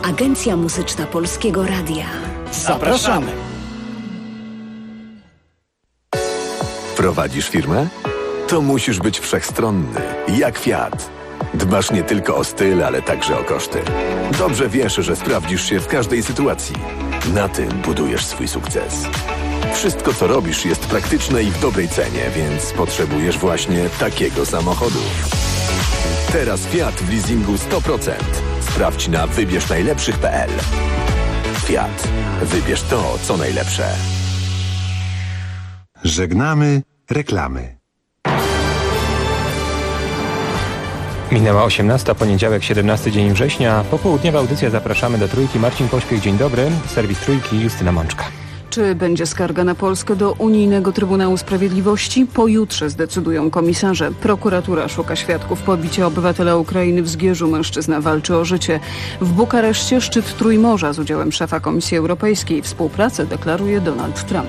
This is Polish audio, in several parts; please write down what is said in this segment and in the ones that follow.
Agencja Muzyczna Polskiego Radia. Zapraszamy! Prowadzisz firmę? To musisz być wszechstronny, jak Fiat. Dbasz nie tylko o styl, ale także o koszty. Dobrze wiesz, że sprawdzisz się w każdej sytuacji. Na tym budujesz swój sukces. Wszystko, co robisz, jest praktyczne i w dobrej cenie, więc potrzebujesz właśnie takiego samochodu. Teraz Fiat w leasingu 100%. Sprawdź na wybiersznajlepszych.pl. Fiat. Wybierz to, co najlepsze. Żegnamy reklamy. Minęła 18, poniedziałek, 17 dzień września. Popołudniowa audycja Zapraszamy do Trójki. Marcin Pośpiech, dzień dobry. Serwis Trójki, Justyna Mączka. Czy będzie skarga na Polskę do Unijnego Trybunału Sprawiedliwości? Pojutrze zdecydują komisarze. Prokuratura szuka świadków pobicia obywatela Ukrainy w Zgierzu. Mężczyzna walczy o życie. W Bukareszcie szczyt Trójmorza z udziałem szefa Komisji Europejskiej. Współpracę deklaruje Donald Trump.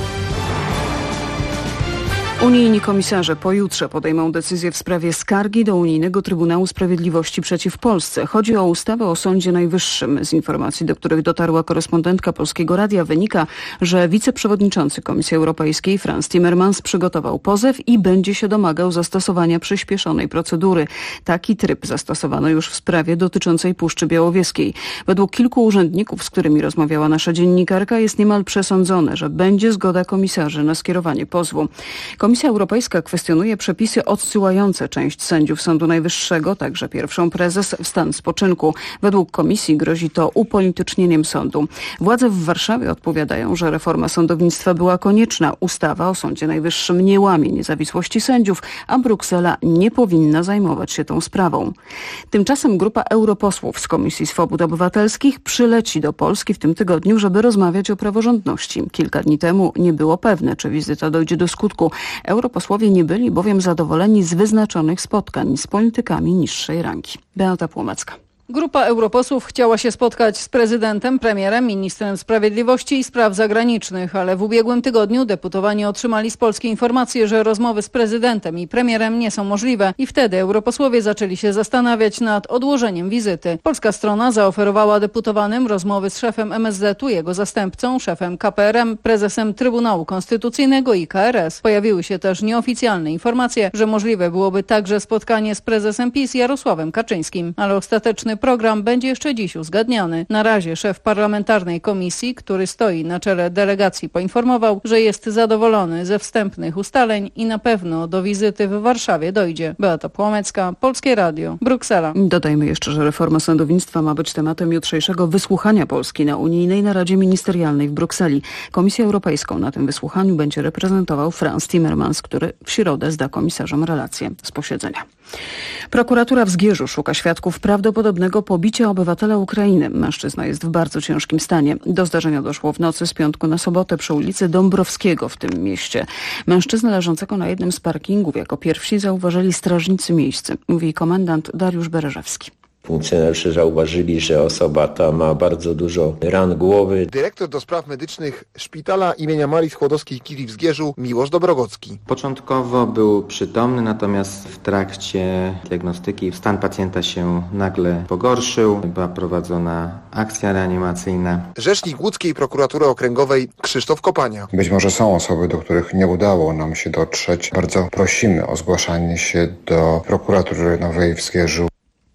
Unijni komisarze pojutrze podejmą decyzję w sprawie skargi do Unijnego Trybunału Sprawiedliwości przeciw Polsce. Chodzi o ustawę o Sądzie Najwyższym. Z informacji, do których dotarła korespondentka Polskiego Radia, wynika, że wiceprzewodniczący Komisji Europejskiej Frans Timmermans przygotował pozew i będzie się domagał zastosowania przyspieszonej procedury. Taki tryb zastosowano już w sprawie dotyczącej Puszczy Białowieskiej. Według kilku urzędników, z którymi rozmawiała nasza dziennikarka, jest niemal przesądzone, że będzie zgoda komisarzy na skierowanie pozwu. Komisja Europejska kwestionuje przepisy odsyłające część sędziów Sądu Najwyższego, także pierwszą prezes, w stan spoczynku. Według komisji grozi to upolitycznieniem sądu. Władze w Warszawie odpowiadają, że reforma sądownictwa była konieczna. Ustawa o Sądzie Najwyższym nie łamie niezawisłości sędziów, a Bruksela nie powinna zajmować się tą sprawą. Tymczasem grupa europosłów z Komisji Swobód Obywatelskich przyleci do Polski w tym tygodniu, żeby rozmawiać o praworządności. Kilka dni temu nie było pewne, czy wizyta dojdzie do skutku. Europosłowie nie byli bowiem zadowoleni z wyznaczonych spotkań z politykami niższej rangi. Beata Płomecka. Grupa europosłów chciała się spotkać z prezydentem, premierem, ministrem sprawiedliwości i spraw zagranicznych, ale w ubiegłym tygodniu deputowani otrzymali z Polski informację, że rozmowy z prezydentem i premierem nie są możliwe i wtedy europosłowie zaczęli się zastanawiać nad odłożeniem wizyty. Polska strona zaoferowała deputowanym rozmowy z szefem MSZ-u, jego zastępcą, szefem KPRM, prezesem Trybunału Konstytucyjnego i KRS. Pojawiły się też nieoficjalne informacje, że możliwe byłoby także spotkanie z prezesem PiS Jarosławem Kaczyńskim, ale ostateczny program będzie jeszcze dziś uzgadniany. Na razie szef parlamentarnej komisji, który stoi na czele delegacji, poinformował, że jest zadowolony ze wstępnych ustaleń i na pewno do wizyty w Warszawie dojdzie. Beata Płomecka, Polskie Radio, Bruksela. Dodajmy jeszcze, że reforma sądownictwa ma być tematem jutrzejszego wysłuchania Polski na Unijnej Naradzie Ministerialnej w Brukseli. Komisję Europejską na tym wysłuchaniu będzie reprezentował Frans Timmermans, który w środę zda komisarzom relacje z posiedzenia. Prokuratura w Zgierzu szuka świadków prawdopodobnego pobicia obywatela Ukrainy. Mężczyzna jest w bardzo ciężkim stanie. Do zdarzenia doszło w nocy z piątku na sobotę przy ulicy Dąbrowskiego w tym mieście. Mężczyznę leżącego na jednym z parkingów jako pierwsi zauważyli strażnicy miejscy, mówi komendant Dariusz Bereżewski. Funkcjonariusze zauważyli, że osoba ta ma bardzo dużo ran głowy. Dyrektor do spraw medycznych szpitala imienia Marii Skłodowskiej-Curie w Zgierzu, Miłosz Dobrogocki. Początkowo był przytomny, natomiast w trakcie diagnostyki stan pacjenta się nagle pogorszył. Była prowadzona akcja reanimacyjna. Rzecznik łódzkiej prokuratury okręgowej Krzysztof Kopania. Być może są osoby, do których nie udało nam się dotrzeć. Bardzo prosimy o zgłaszanie się do prokuratury nowej w Zgierzu.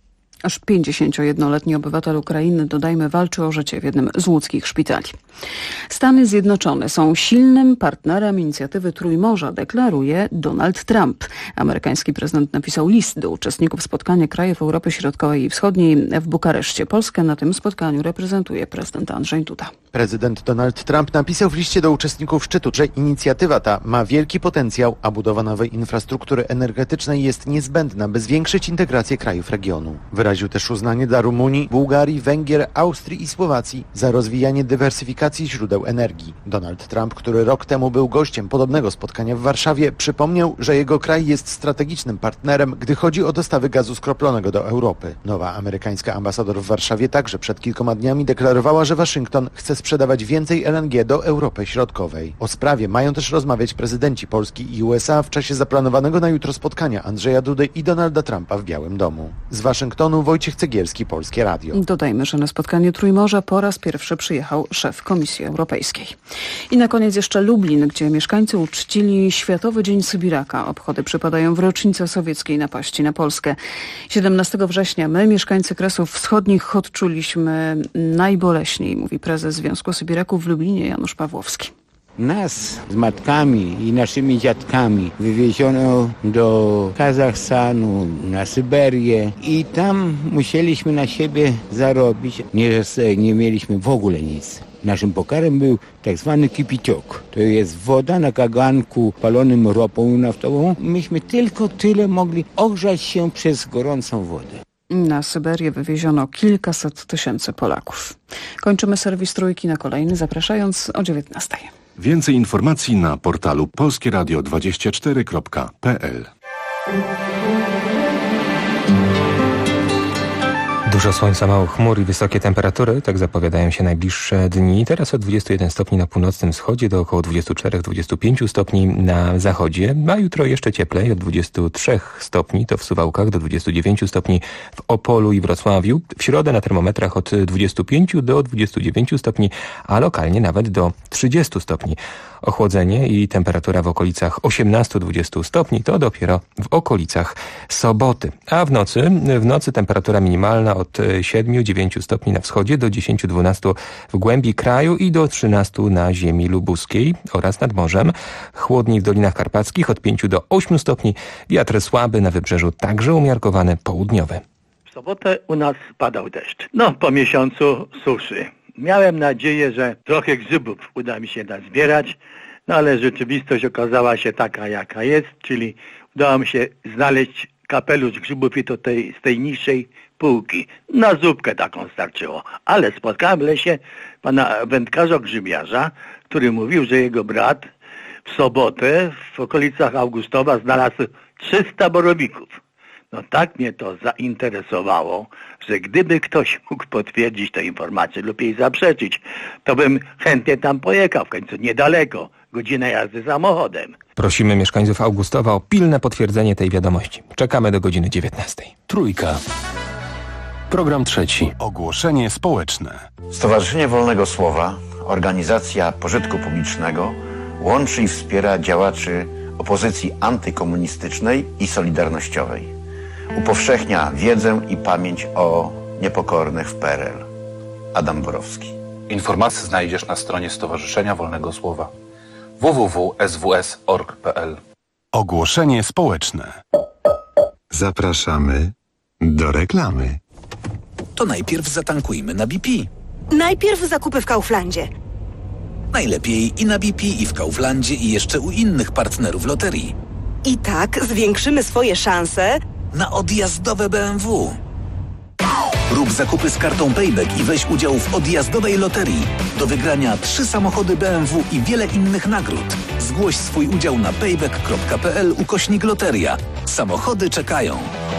Aż 51-letni obywatel Ukrainy, dodajmy, walczy o życie w jednym z łódzkich szpitali. Stany Zjednoczone są silnym partnerem inicjatywy Trójmorza, deklaruje Donald Trump. Amerykański prezydent napisał list do uczestników spotkania krajów Europy Środkowej i Wschodniej w Bukareszcie. Polskę na tym spotkaniu reprezentuje prezydent Andrzej Duda. Prezydent Donald Trump napisał w liście do uczestników szczytu, że inicjatywa ta ma wielki potencjał, a budowa nowej infrastruktury energetycznej jest niezbędna, by zwiększyć integrację krajów regionu. Wyraził też uznanie dla Rumunii, Bułgarii, Węgier, Austrii i Słowacji za rozwijanie dywersyfikacji źródeł energii. Donald Trump, który rok temu był gościem podobnego spotkania w Warszawie, przypomniał, że jego kraj jest strategicznym partnerem, gdy chodzi o dostawy gazu skroplonego do Europy. Nowa amerykańska ambasador w Warszawie także przed kilkoma dniami deklarowała, że Waszyngton chce sprzedawać więcej LNG do Europy Środkowej. O sprawie mają też rozmawiać prezydenci Polski i USA w czasie zaplanowanego na jutro spotkania Andrzeja Dudy i Donalda Trumpa w Białym Domu. Z Waszyngtonu Wojciech Cegielski, Polskie Radio. Dodajmy, że na spotkanie Trójmorza po raz pierwszy przyjechał szef Komisji Europejskiej. I na koniec jeszcze Lublin, gdzie mieszkańcy uczcili Światowy Dzień Sybiraka. Obchody przypadają w rocznicę sowieckiej napaści na Polskę. 17 września my, mieszkańcy Kresów Wschodnich, odczuliśmy najboleśniej, mówi prezes Związku Sybiraków w Lublinie Janusz Pawłowski. Nas z matkami i naszymi dziadkami wywieziono do Kazachstanu, na Syberię i tam musieliśmy na siebie zarobić. Nie mieliśmy w ogóle nic. Naszym pokarmem był tak zwany kipiciok. To jest woda na kaganku palonym ropą naftową. Myśmy tylko tyle mogli ogrzać się przez gorącą wodę. Na Syberię wywieziono kilkaset tysięcy Polaków. Kończymy serwis Trójki na kolejny, zapraszając o 19:00. Więcej informacji na portalu polskieradio24.pl. Dużo słońca, mało chmur i wysokie temperatury, tak zapowiadają się najbliższe dni. Teraz od 21 stopni na północnym wschodzie do około 24-25 stopni na zachodzie, a jutro jeszcze cieplej, od 23 stopni to w Suwałkach do 29 stopni w Opolu i Wrocławiu. W środę na termometrach od 25 do 29 stopni, a lokalnie nawet do 30 stopni. Ochłodzenie i temperatura w okolicach 18-20 stopni to dopiero w okolicach soboty. A w nocy temperatura minimalna od 7-9 stopni na wschodzie do 10-12 w głębi kraju i do 13 na ziemi lubuskiej oraz nad morzem. Chłodniej w Dolinach Karpackich od 5 do 8 stopni. Wiatr słaby na wybrzeżu, także umiarkowany południowy. W sobotę u nas padał deszcz. Po miesiącu suszy. Miałem nadzieję, że trochę grzybów uda mi się nazbierać, ale rzeczywistość okazała się taka, jaka jest, czyli udało mi się znaleźć kapelusz grzybów i to z tej niższej półki. Na zupkę taką starczyło. Ale spotkałem w lesie pana wędkarza grzybiarza, który mówił, że jego brat w sobotę w okolicach Augustowa znalazł 300 borowików. Tak mnie to zainteresowało, że gdyby ktoś mógł potwierdzić tę informację lub jej zaprzeczyć, to bym chętnie tam pojechał, w końcu niedaleko, godzina jazdy samochodem. Prosimy mieszkańców Augustowa o pilne potwierdzenie tej wiadomości. Czekamy do godziny 19:00. Trójka. Program trzeci. Ogłoszenie społeczne. Stowarzyszenie Wolnego Słowa, organizacja pożytku publicznego, łączy i wspiera działaczy opozycji antykomunistycznej i solidarnościowej. Upowszechnia wiedzę i pamięć o niepokornych w PRL. Adam Borowski. Informacje znajdziesz na stronie Stowarzyszenia Wolnego Słowa www.sws.org.pl. Ogłoszenie społeczne. Zapraszamy do reklamy. To najpierw zatankujmy na BP. Najpierw zakupy w Kauflandzie. Najlepiej i na BP, i w Kauflandzie, i jeszcze u innych partnerów loterii. I tak zwiększymy swoje szanse na odjazdowe BMW. Rób zakupy z kartą Payback i weź udział w odjazdowej loterii. Do wygrania 3 samochody BMW i wiele innych nagród. Zgłoś swój udział na payback.pl/loteria. Samochody czekają.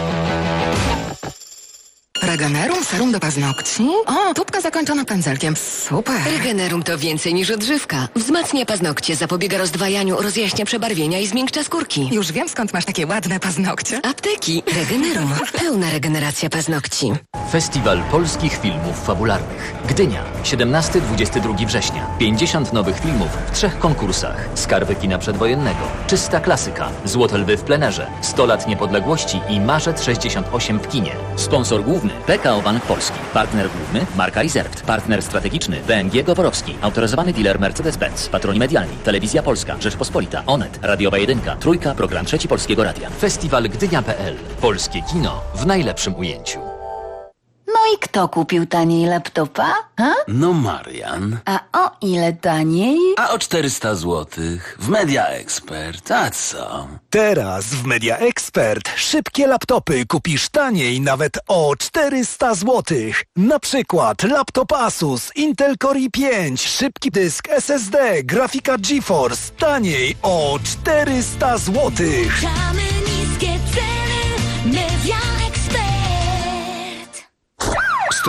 Regenerum serum do paznokci? O, tubka zakończona pędzelkiem. Super. Regenerum to więcej niż odżywka. Wzmacnia paznokcie, zapobiega rozdwajaniu, rozjaśnia przebarwienia i zmiękcza skórki. Już wiem, skąd masz takie ładne paznokcie. Apteki. Regenerum. Pełna regeneracja paznokci. Festiwal polskich filmów fabularnych. Gdynia. 17-22 września. 50 nowych filmów w 3 konkursach. Skarby kina przedwojennego. Czysta klasyka. Złote lwy w plenerze. 100 lat niepodległości i Marzec 68 w kinie. Sponsor główny PKO Bank Polski. Partner główny Marka Reserved. Partner strategiczny BMG Goworowski. Autoryzowany dealer Mercedes-Benz. Patroni medialni Telewizja Polska, Rzeczpospolita, Onet, Radiowa 1, Trójka, Program Trzeci Polskiego Radia. Festiwal Gdynia.pl. Polskie kino w najlepszym ujęciu. No i kto kupił taniej laptopa? Ha? No Marian. A o ile taniej? A o 400 złotych w Media Expert. A co? Teraz w Media Expert szybkie laptopy kupisz taniej nawet o 400 złotych. Na przykład laptop Asus Intel Core i5, szybki dysk SSD, grafika GeForce taniej o 400 złotych. Mamy niskie ceny, Media Expert. Stop.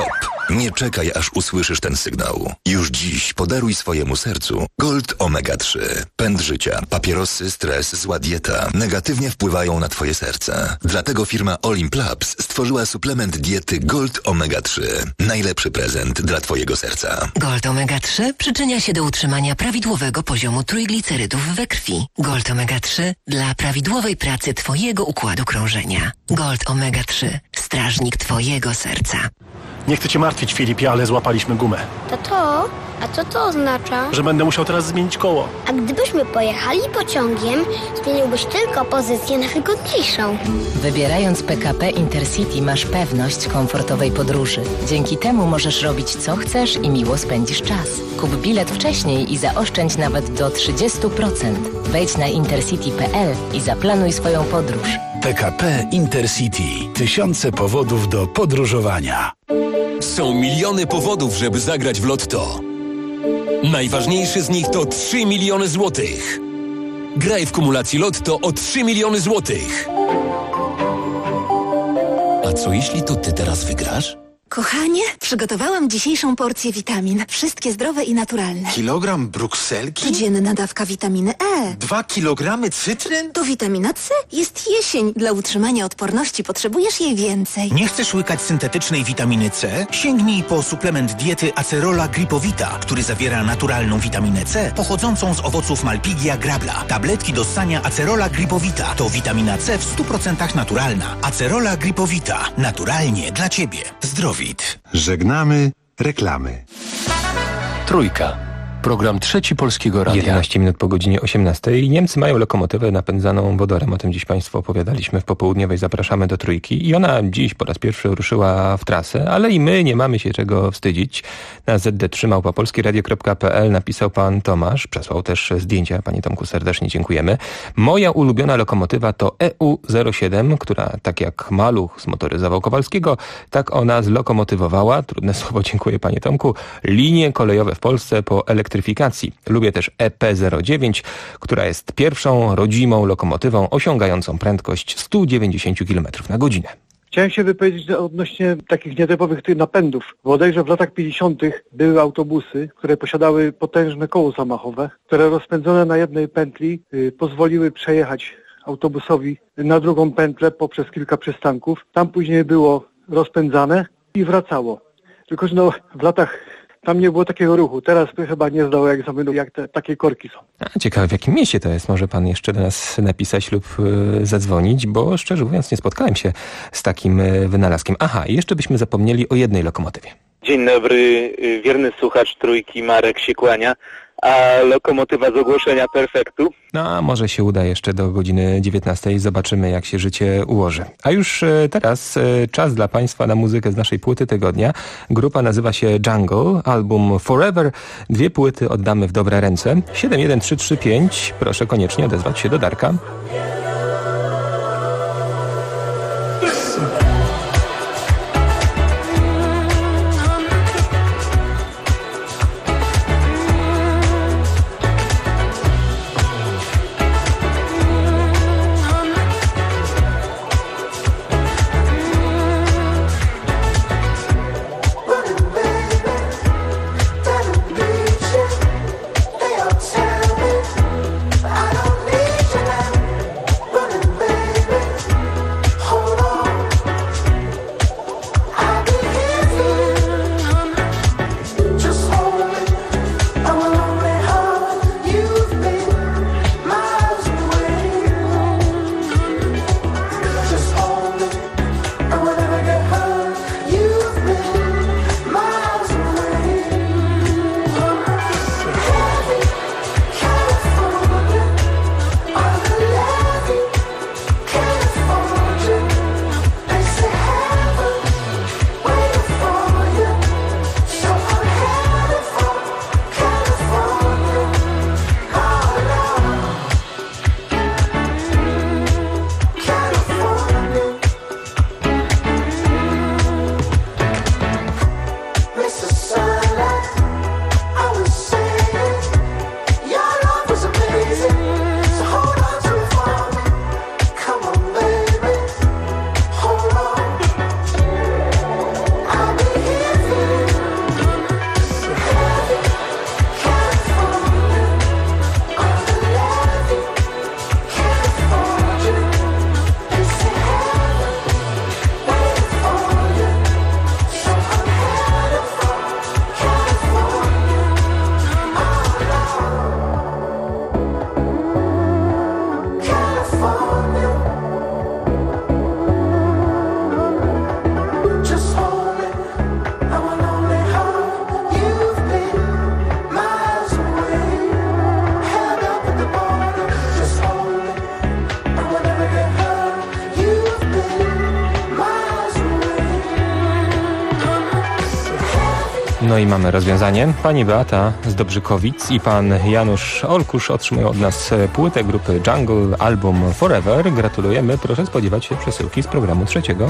Nie czekaj, aż usłyszysz ten sygnał. Już dziś podaruj swojemu sercu Gold Omega 3. Pęd życia, papierosy, stres, zła dieta negatywnie wpływają na twoje serce. Dlatego firma Olimp Labs stworzyła suplement diety Gold Omega 3. Najlepszy prezent dla twojego serca. Gold Omega 3 przyczynia się do utrzymania prawidłowego poziomu trójglicerydów we krwi. Gold Omega 3 dla prawidłowej pracy twojego układu krążenia. Gold Omega 3. Strażnik twojego serca. Nie chcę cię martwić, Filipie, ale złapaliśmy gumę. Tato, a co to oznacza? Że będę musiał teraz zmienić koło. A gdybyśmy pojechali pociągiem, zmieniłbyś tylko pozycję na wygodniejszą. Wybierając PKP Intercity masz pewność komfortowej podróży. Dzięki temu możesz robić co chcesz i miło spędzisz czas. Kup bilet wcześniej i zaoszczędź nawet do 30%. Wejdź na intercity.pl i zaplanuj swoją podróż. PKP Intercity. Tysiące powodów do podróżowania. Są miliony powodów, żeby zagrać w Lotto. Najważniejszy z nich to 3 miliony złotych. Graj w kumulacji Lotto o 3 miliony złotych. A co jeśli to ty teraz wygrasz? Kochanie, przygotowałam dzisiejszą porcję witamin. Wszystkie zdrowe i naturalne. Kilogram brukselki? Codzienna dawka witaminy E. 2 kilogramy cytryn? To witamina C. Jest jesień. Dla utrzymania odporności potrzebujesz jej więcej. Nie chcesz łykać syntetycznej witaminy C? Sięgnij po suplement diety Acerola Gripowita, który zawiera naturalną witaminę C pochodzącą z owoców Malpighia grabla. Tabletki do ssania Acerola Gripowita to witamina C w 100% naturalna. Acerola Gripowita. Naturalnie dla Ciebie. Zdrowit. Żegnamy reklamy. Trójka. Program trzeci Polskiego Radia. 11 minut po godzinie 18. Niemcy mają lokomotywę napędzaną wodorem. O tym dziś Państwu opowiadaliśmy w popołudniowej. Zapraszamy do Trójki. I ona dziś po raz pierwszy ruszyła w trasę, ale i my nie mamy się czego wstydzić. Na zd3@polskieradio.pl napisał pan Tomasz. Przesłał też zdjęcia. Panie Tomku, serdecznie dziękujemy. Moja ulubiona lokomotywa to EU07, która tak jak Maluch zmotoryzował Kowalskiego, tak ona zlokomotywowała, trudne słowo, dziękuję panie Tomku, linie kolejowe w Polsce po elektryfikacji. Lubię też EP09, która jest pierwszą rodzimą lokomotywą osiągającą prędkość 190 km na godzinę. Chciałem się wypowiedzieć odnośnie takich nietypowych tych napędów. Bodajże w latach 50. były autobusy, które posiadały potężne koło zamachowe, które rozpędzone na jednej pętli pozwoliły przejechać autobusowi na drugą pętlę poprzez kilka przystanków. Tam później było rozpędzane i wracało. Tylko że w latach tam nie było takiego ruchu. Teraz chyba nie zdał egzaminu, jak takie korki są. Ciekawe, w jakim mieście to jest. Może pan jeszcze do nas napisać lub zadzwonić, bo szczerze mówiąc nie spotkałem się z takim wynalazkiem. Aha, i jeszcze byśmy zapomnieli o jednej lokomotywie. Dzień dobry, wierny słuchacz Trójki, Marek się kłania. A lokomotywa z ogłoszenia perfektu? No, a może się uda jeszcze do godziny 19. Zobaczymy, jak się życie ułoży. A już teraz czas dla Państwa na muzykę z naszej płyty tygodnia. Grupa nazywa się Jungle, album Forever. 2 płyty oddamy w dobre ręce. 71335. Proszę koniecznie odezwać się do Darka. No i mamy rozwiązanie. Pani Beata z Dobrzykowic i pan Janusz Olkusz otrzymują od nas płytę grupy Jungle, album Forever. Gratulujemy. Proszę spodziewać się przesyłki z programu trzeciego.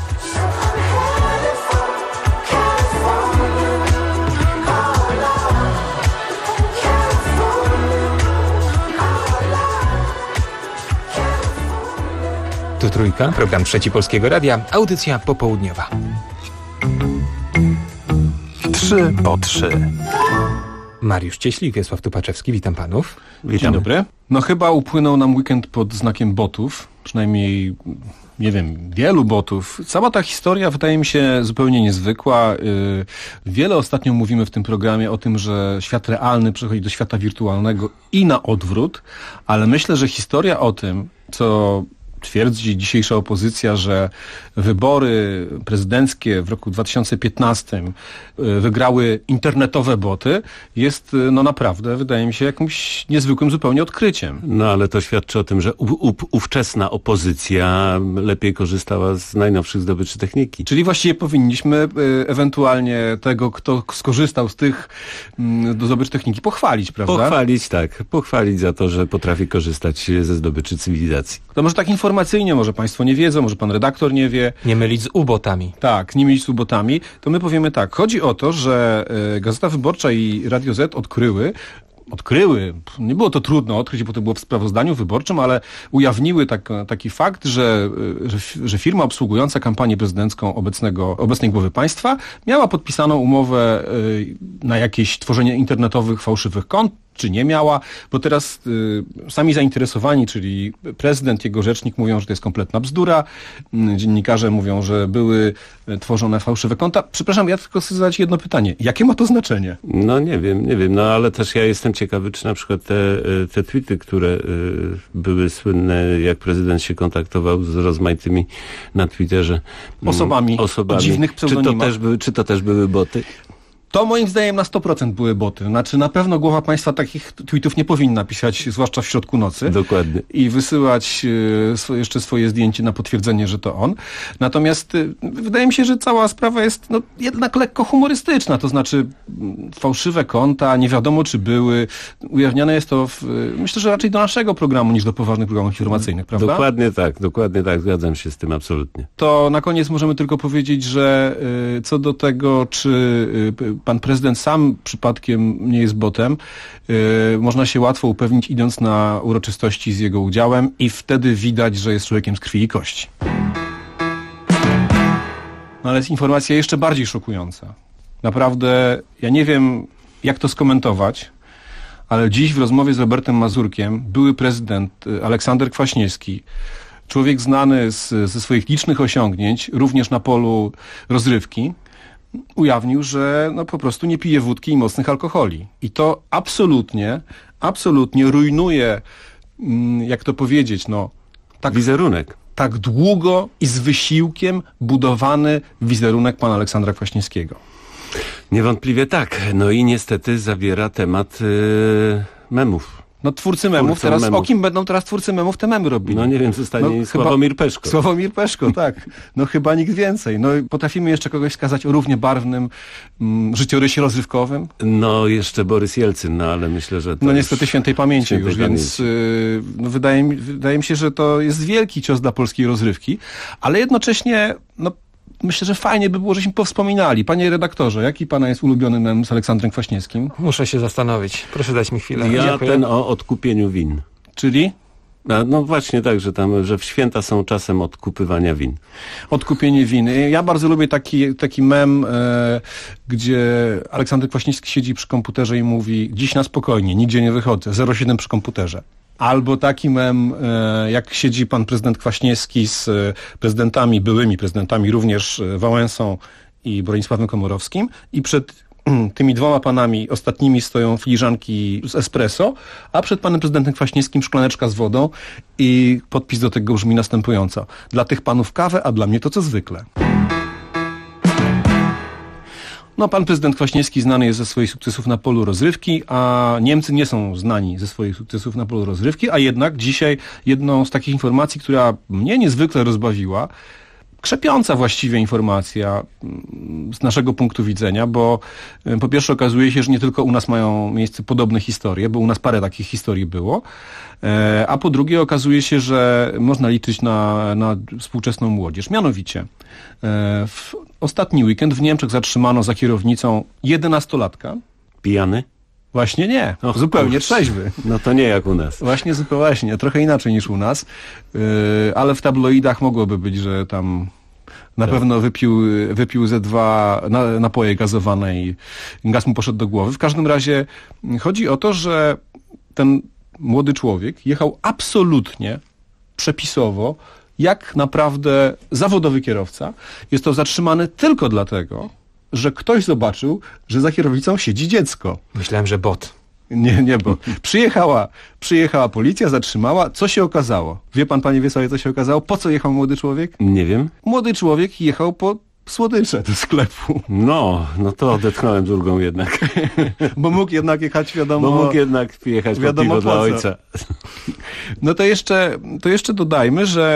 Tu Trójka, program Trzeci Polskiego Radia, audycja popołudniowa. 3 po 3. Mariusz Cieślik, Wiesław Tupaczewski, witam panów. Dzień dobry. No chyba upłynął nam weekend pod znakiem botów, przynajmniej, nie wiem, wielu botów. Cała ta historia wydaje mi się zupełnie niezwykła. Wiele ostatnio mówimy w tym programie o tym, że świat realny przechodzi do świata wirtualnego i na odwrót, ale myślę, że historia o tym, co twierdzi dzisiejsza opozycja, że wybory prezydenckie w roku 2015 wygrały internetowe boty, jest no naprawdę, wydaje mi się, jakimś niezwykłym zupełnie odkryciem. No ale to świadczy o tym, że ówczesna opozycja lepiej korzystała z najnowszych zdobyczy techniki. Czyli właściwie powinniśmy ewentualnie tego, kto skorzystał z tych zdobyczy techniki, pochwalić, prawda? Pochwalić, tak. Pochwalić za to, że potrafi korzystać ze zdobyczy cywilizacji. To może tak informacyjnie, może państwo nie wiedzą, może pan redaktor nie wie. Nie mylić z ubotami. Tak, nie mylić z ubotami. To my powiemy tak. Chodzi o to, że Gazeta Wyborcza i Radio Z odkryły, nie było to trudno odkryć, bo to było w sprawozdaniu wyborczym, ale ujawniły taki fakt, że firma obsługująca kampanię prezydencką obecnej głowy państwa miała podpisaną umowę na jakieś tworzenie internetowych fałszywych kont, czy nie miała, bo teraz sami zainteresowani, czyli prezydent, jego rzecznik mówią, że to jest kompletna bzdura, dziennikarze mówią, że były tworzone fałszywe konta. Przepraszam, ja tylko chcę zadać jedno pytanie. Jakie ma to znaczenie? No nie wiem, no ale też ja jestem ciekawy, czy na przykład te tweety, które były słynne, jak prezydent się kontaktował z rozmaitymi na Twitterze osobami o dziwnych pseudonimach. Czy to też były boty? To moim zdaniem na 100% były boty. Znaczy na pewno głowa państwa takich tweetów nie powinna pisać, zwłaszcza w środku nocy. Dokładnie. I wysyłać jeszcze swoje zdjęcie na potwierdzenie, że to on. Natomiast wydaje mi się, że cała sprawa jest jednak lekko humorystyczna. To znaczy fałszywe konta, nie wiadomo czy były. Ujawniane jest to myślę, że raczej do naszego programu niż do poważnych programów informacyjnych, prawda? Dokładnie tak. Zgadzam się z tym absolutnie. To na koniec możemy tylko powiedzieć, że co do tego, czy pan prezydent sam przypadkiem nie jest botem, można się łatwo upewnić, idąc na uroczystości z jego udziałem i wtedy widać, że jest człowiekiem z krwi i kości. No ale jest informacja jeszcze bardziej szokująca. Naprawdę, ja nie wiem, jak to skomentować, ale dziś w rozmowie z Robertem Mazurkiem były prezydent Aleksander Kwaśniewski, człowiek znany ze swoich licznych osiągnięć, również na polu rozrywki, ujawnił, że po prostu nie pije wódki i mocnych alkoholi. I to absolutnie rujnuje, jak to powiedzieć, wizerunek. Tak długo i z wysiłkiem budowany wizerunek pana Aleksandra Kwaśniewskiego. Niewątpliwie tak. No i niestety zawiera temat memów. Twórcy memów, o kim będą teraz twórcy memów te memy robili? No nie wiem, zostanie Sławomir Peszko. Sławomir Peszko, tak. Chyba nikt więcej. Potrafimy jeszcze kogoś wskazać o równie barwnym życiorysie rozrywkowym? Jeszcze Borys Jelcyn, ale myślę, że to niestety świętej pamięci już, więc wydaje mi się, że to jest wielki cios dla polskiej rozrywki, ale jednocześnie myślę, że fajnie by było, żeśmy powspominali. Panie redaktorze, jaki pana jest ulubiony mem z Aleksandrem Kwaśniewskim? Muszę się zastanowić. Proszę dać mi chwilę. Ten o odkupieniu win. Czyli? No właśnie tak, że w święta są czasem odkupywania win. Odkupienie winy. Ja bardzo lubię taki mem, gdzie Aleksander Kwaśniewski siedzi przy komputerze i mówi: dziś na spokojnie, nigdzie nie wychodzę, 07 przy komputerze. Albo taki mem, jak siedzi pan prezydent Kwaśniewski z byłymi prezydentami, również Wałęsą i Bronisławem Komorowskim, i przed tymi dwoma panami ostatnimi stoją filiżanki z espresso, a przed panem prezydentem Kwaśniewskim szklaneczka z wodą i podpis do tego brzmi następująco: dla tych panów kawę, a dla mnie to co zwykle. Pan prezydent Kwaśniewski znany jest ze swoich sukcesów na polu rozrywki, a Niemcy nie są znani ze swoich sukcesów na polu rozrywki, a jednak dzisiaj jedną z takich informacji, która mnie niezwykle rozbawiła, krzepiąca właściwie informacja z naszego punktu widzenia, bo po pierwsze okazuje się, że nie tylko u nas mają miejsce podobne historie, bo u nas parę takich historii było, a po drugie okazuje się, że można liczyć na współczesną młodzież. Mianowicie w ostatni weekend w Niemczech zatrzymano za kierownicą 11-latka. Pijany? Właśnie nie, zupełnie trzeźwy. No to nie jak u nas. Właśnie, trochę inaczej niż u nas, ale w tabloidach mogłoby być, że tam na pewno wypił ze 2 napoje gazowane i gaz mu poszedł do głowy. W każdym razie chodzi o to, że ten młody człowiek jechał absolutnie przepisowo, jak naprawdę zawodowy kierowca. Jest to zatrzymany tylko dlatego, że ktoś zobaczył, że za kierownicą siedzi dziecko. Myślałem, że bot. Nie, bo przyjechała policja, zatrzymała. Co się okazało? Wie pan, panie Wiesławie, co się okazało? Po co jechał młody człowiek? Nie wiem. Młody człowiek jechał po słodycze do sklepu. No to odetchnąłem drugą jednak. Bo mógł jednak jechać, wiadomo... Bo mógł jednak jechać po piwo dla ojca. No to jeszcze dodajmy, że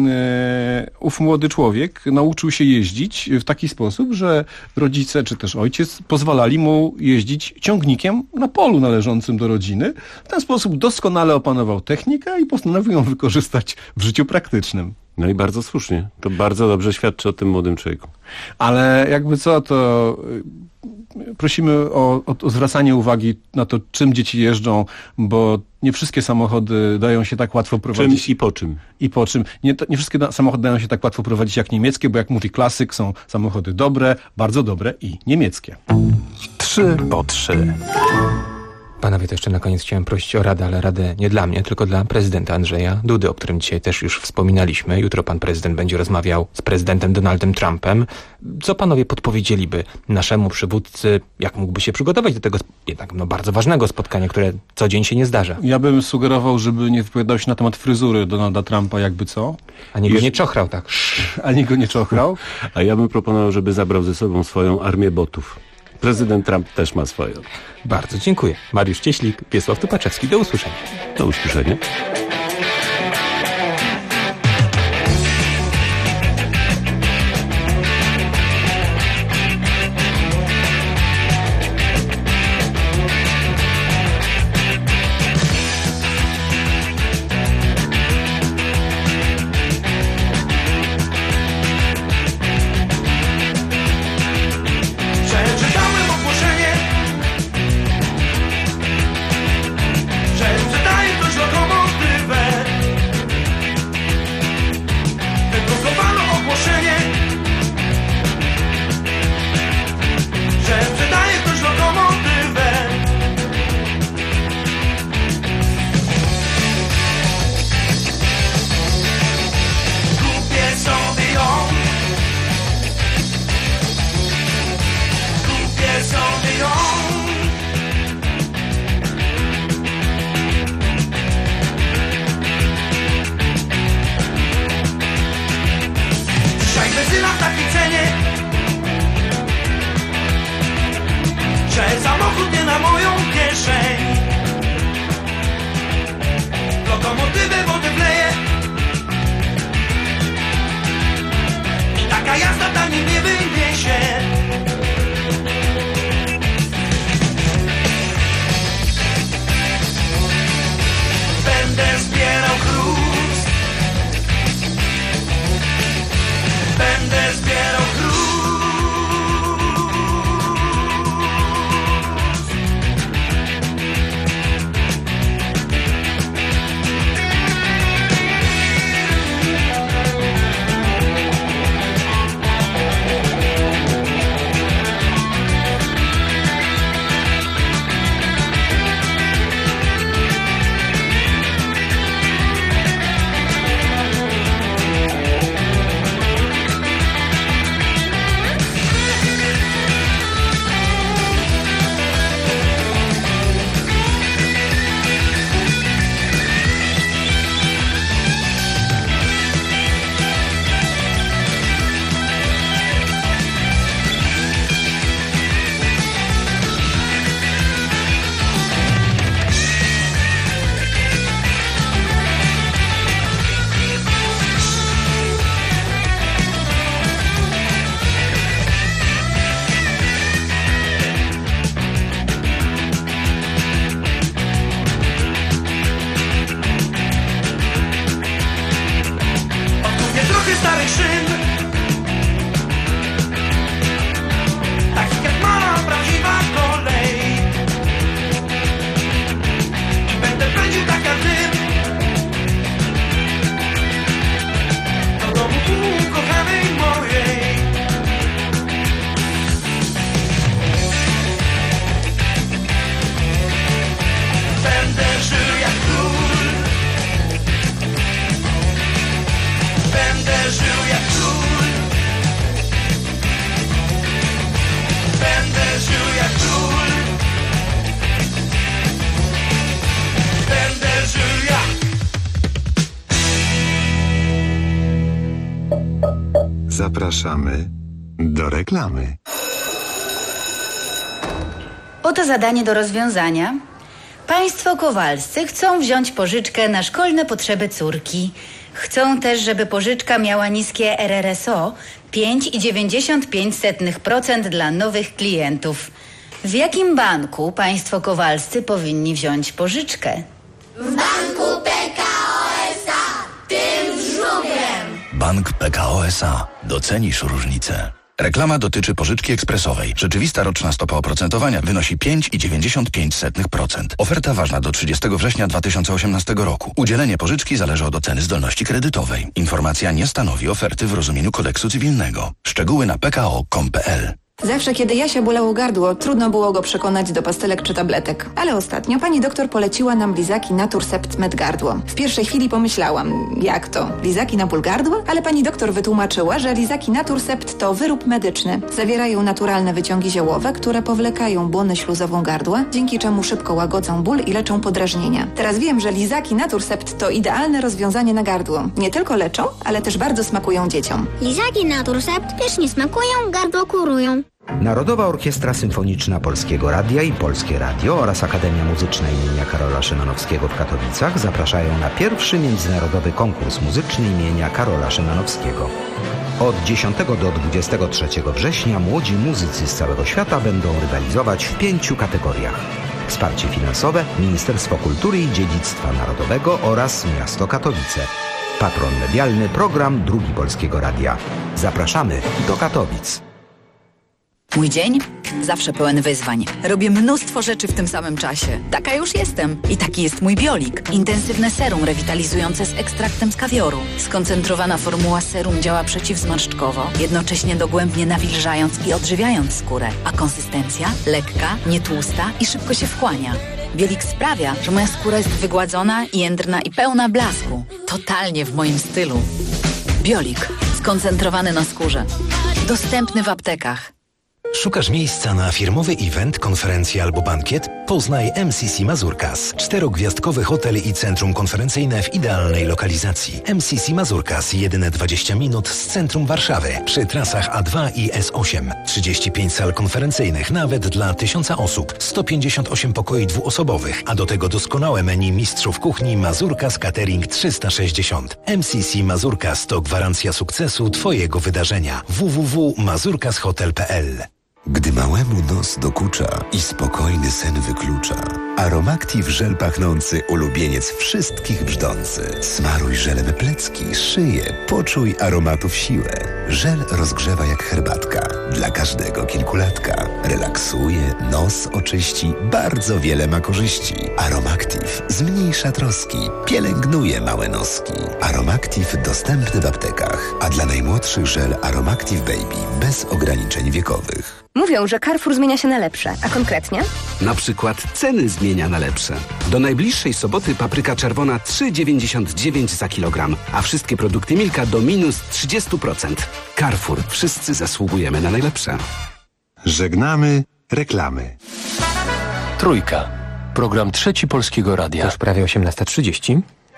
ów młody człowiek nauczył się jeździć w taki sposób, że rodzice czy też ojciec pozwalali mu jeździć ciągnikiem na polu należącym do rodziny. W ten sposób doskonale opanował technikę i postanowił ją wykorzystać w życiu praktycznym. No i bardzo słusznie. To bardzo dobrze świadczy o tym młodym człowieku. Ale jakby co, to prosimy o zwracanie uwagi na to, czym dzieci jeżdżą, bo nie wszystkie samochody dają się tak łatwo prowadzić. Czym i po czym? I po czym. Nie wszystkie samochody dają się tak łatwo prowadzić jak niemieckie, bo jak mówi klasyk, są samochody dobre, bardzo dobre i niemieckie. 3 po 3. Panowie, to jeszcze na koniec chciałem prosić o radę, ale radę nie dla mnie, tylko dla prezydenta Andrzeja Dudy, o którym dzisiaj też już wspominaliśmy. Jutro pan prezydent będzie rozmawiał z prezydentem Donaldem Trumpem. Co panowie podpowiedzieliby naszemu przywódcy, jak mógłby się przygotować do tego jednak bardzo ważnego spotkania, które co dzień się nie zdarza? Ja bym sugerował, żeby nie wypowiadał się na temat fryzury Donalda Trumpa, jakby co. Ani go nie czochrał, tak? Ani go nie czochrał. A ja bym proponował, żeby zabrał ze sobą swoją armię botów. Prezydent Trump też ma swoją. Bardzo dziękuję. Mariusz Cieślik, Wiesław Tupaczewski. Do usłyszenia. Do usłyszenia. Zapraszamy do reklamy. Oto zadanie do rozwiązania. Państwo Kowalscy chcą wziąć pożyczkę na szkolne potrzeby córki. Chcą też, żeby pożyczka miała niskie RRSO 5,95% dla nowych klientów. W jakim banku państwo Kowalscy powinni wziąć pożyczkę? W banku PKO SA, tym z żubrem. Bank PKO SA. Docenisz różnicę. Reklama dotyczy pożyczki ekspresowej. Rzeczywista roczna stopa oprocentowania wynosi 5,95%. Oferta ważna do 30 września 2018 roku. Udzielenie pożyczki zależy od oceny zdolności kredytowej. Informacja nie stanowi oferty w rozumieniu kodeksu cywilnego. Szczegóły na pko.com.pl. Zawsze, kiedy Jasia bolało gardło, trudno było go przekonać do pastelek czy tabletek. Ale ostatnio pani doktor poleciła nam lizaki Naturcept Med Gardło. W pierwszej chwili pomyślałam, jak to? Lizaki na ból gardła? Ale pani doktor wytłumaczyła, że lizaki Naturcept to wyrób medyczny. Zawierają naturalne wyciągi ziołowe, które powlekają błonę śluzową gardła, dzięki czemu szybko łagodzą ból i leczą podrażnienia. Teraz wiem, że lizaki Naturcept to idealne rozwiązanie na gardło. Nie tylko leczą, ale też bardzo smakują dzieciom. Lizaki Naturcept pysznie smakują, gardło kurują. Narodowa Orkiestra Symfoniczna Polskiego Radia i Polskie Radio oraz Akademia Muzyczna imienia Karola Szymanowskiego w Katowicach zapraszają na pierwszy międzynarodowy konkurs muzyczny imienia Karola Szymanowskiego. Od 10 do 23 września młodzi muzycy z całego świata będą rywalizować w 5 kategoriach. Wsparcie finansowe, Ministerstwo Kultury i Dziedzictwa Narodowego oraz Miasto Katowice. Patron medialny, program Drugi Polskiego Radia. Zapraszamy do Katowic. Mój dzień? Zawsze pełen wyzwań. Robię mnóstwo rzeczy w tym samym czasie. Taka już jestem. I taki jest mój Biolik. Intensywne serum rewitalizujące z ekstraktem z kawioru. Skoncentrowana formuła serum działa przeciwzmarszczkowo, jednocześnie dogłębnie nawilżając i odżywiając skórę. A konsystencja? Lekka, nietłusta i szybko się wchłania. Biolik sprawia, że moja skóra jest wygładzona, jędrna i pełna blasku. Totalnie w moim stylu. Biolik. Skoncentrowany na skórze. Dostępny w aptekach. Szukasz miejsca na firmowy event, konferencję albo bankiet? Poznaj MCC Mazurkas. 4-gwiazdkowy hotel i centrum konferencyjne w idealnej lokalizacji. MCC Mazurkas, jedyne 20 minut z centrum Warszawy, przy trasach A2 i S8. 35 sal konferencyjnych, nawet dla 1000 osób. 158 pokoi dwuosobowych, a do tego doskonałe menu mistrzów kuchni Mazurkas Catering 360. MCC Mazurkas to gwarancja sukcesu Twojego wydarzenia. www.mazurkashotel.pl. Gdy małemu nos dokucza i spokojny sen wyklucza, Aromactive żel pachnący, ulubieniec wszystkich brzdący. Smaruj żelem plecki, szyję, poczuj aromatów siłę. Żel rozgrzewa jak herbatka, dla każdego kilkulatka. Relaksuje, nos oczyści, bardzo wiele ma korzyści. Aromactive zmniejsza troski, pielęgnuje małe noski. Aromactive dostępny w aptekach, a dla najmłodszych żel Aromactive Baby bez ograniczeń wiekowych. Mówią, że Carrefour zmienia się na lepsze. A konkretnie? Na przykład ceny zmienia na lepsze. Do najbliższej soboty papryka czerwona 3,99 za kilogram, a wszystkie produkty Milka do minus 30%. Carrefour. Wszyscy zasługujemy na najlepsze. Żegnamy reklamy. Trójka. Program Trzeci Polskiego Radia. Już prawie 18:30.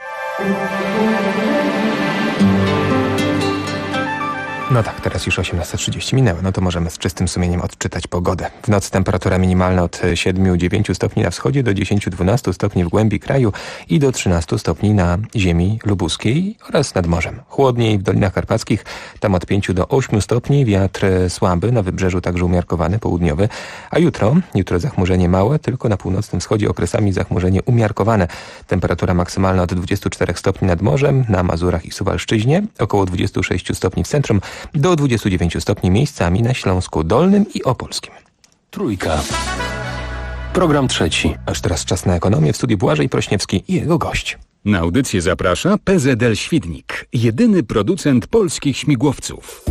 No tak, teraz już 18:30 minęły, no to możemy z czystym sumieniem odczytać pogodę. W nocy temperatura minimalna od 7-9 stopni na wschodzie do 10-12 stopni w głębi kraju i do 13 stopni na ziemi lubuskiej oraz nad morzem. Chłodniej w Dolinach Karpackich, tam od 5 do 8 stopni, wiatr słaby, na wybrzeżu także umiarkowany, południowy, a jutro zachmurzenie małe, tylko na północnym wschodzie okresami zachmurzenie umiarkowane. Temperatura maksymalna od 24 stopni nad morzem, na Mazurach i Suwalszczyźnie, około 26 stopni w centrum, do 29 stopni miejscami na Śląsku Dolnym i Opolskim. Trójka. Program trzeci. Aż teraz czas na ekonomię. W studiu Błażej Prośniewski i jego gość. Na audycję zaprasza PZL Świdnik, jedyny producent polskich śmigłowców.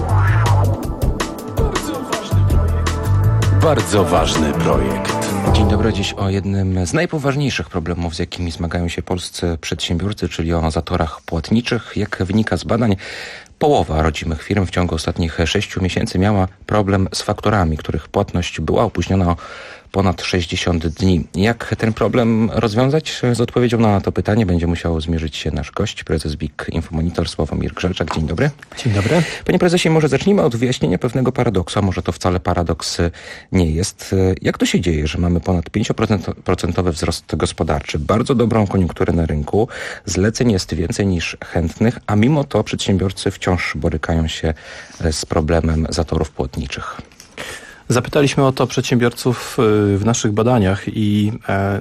Bardzo ważny projekt. Dzień dobry. Dziś o jednym z najpoważniejszych problemów, z jakimi zmagają się polscy przedsiębiorcy, czyli o zatorach płatniczych. Jak wynika z badań, połowa rodzimych firm w ciągu ostatnich 6 miesięcy miała problem z fakturami, których płatność była opóźniona o ponad 60 dni. Jak ten problem rozwiązać? Z odpowiedzią na to pytanie będzie musiał zmierzyć się nasz gość, prezes BIK Infomonitor Sławomir Grzeczak. Dzień dobry. Dzień dobry. Panie prezesie, może zacznijmy od wyjaśnienia pewnego paradoksu, a może to wcale paradoks nie jest. Jak to się dzieje, że mamy ponad 5% wzrost gospodarczy, bardzo dobrą koniunkturę na rynku, zleceń jest więcej niż chętnych, a mimo to przedsiębiorcy wciąż borykają się z problemem zatorów płatniczych? Zapytaliśmy o to przedsiębiorców w naszych badaniach i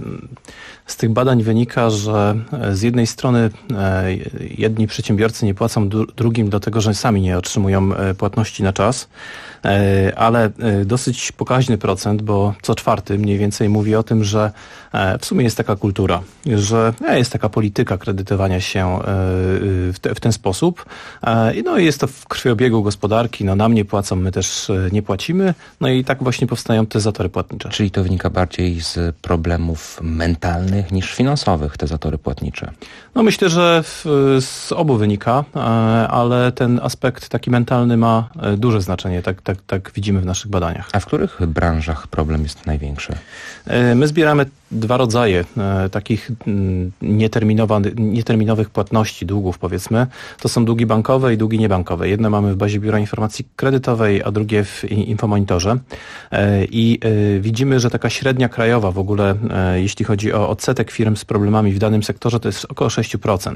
z tych badań wynika, że z jednej strony jedni przedsiębiorcy nie płacą drugim dlatego, że sami nie otrzymują płatności na czas, ale dosyć pokaźny procent, bo co czwarty mniej więcej mówi o tym, że w sumie jest taka kultura, że jest taka polityka kredytowania się w ten sposób. No i jest to w krwiobiegu gospodarki, no nam nie płacą, my też nie płacimy, no i tak właśnie powstają te zatory płatnicze. Czyli to wynika bardziej z problemów mentalnych niż finansowych, te zatory płatnicze? No myślę, że z obu wynika, ale ten aspekt taki mentalny ma duże znaczenie, tak widzimy w naszych badaniach. A w których branżach problem jest największy? My zbieramy dwa rodzaje takich nieterminowych płatności, długów powiedzmy. To są długi bankowe i długi niebankowe. Jedne mamy w bazie Biura Informacji Kredytowej, a drugie w Infomonitorze. I widzimy, że taka średnia krajowa w ogóle, jeśli chodzi o odsetek firm z problemami w danym sektorze, to jest około 6%.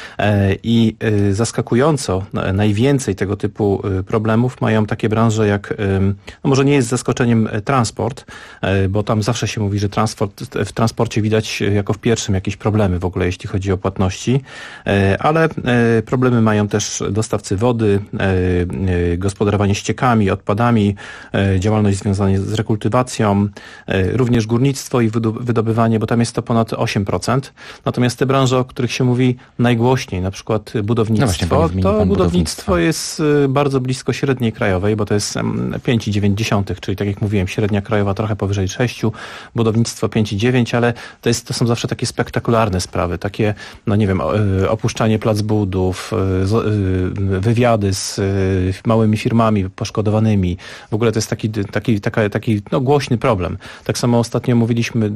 I zaskakująco najwięcej tego typu problemów mają takie branże jak, no może nie jest zaskoczeniem transport, bo tam zawsze się mówi, że w transporcie widać jako w pierwszym jakieś problemy w ogóle, jeśli chodzi o płatności, ale problemy mają też dostawcy wody, gospodarowanie ściekami, odpadami, działalność związana z rekultywacją, również górnictwo i wydobywanie, bo tam jest to ponad 8%. Natomiast te branże, o których się mówi najgłośniej, na przykład budownictwo, to budownictwo jest bardzo blisko średniej krajowej, bo to jest 5,9, czyli tak jak mówiłem, średnia krajowa trochę powyżej 6, budownictwo 5,9, ale to są zawsze takie spektakularne sprawy, takie, no nie wiem, opuszczanie plac budów, wywiady z małymi firmami poszkodowanymi. W ogóle to jest taki głośny problem. Tak samo ostatnio mówiliśmy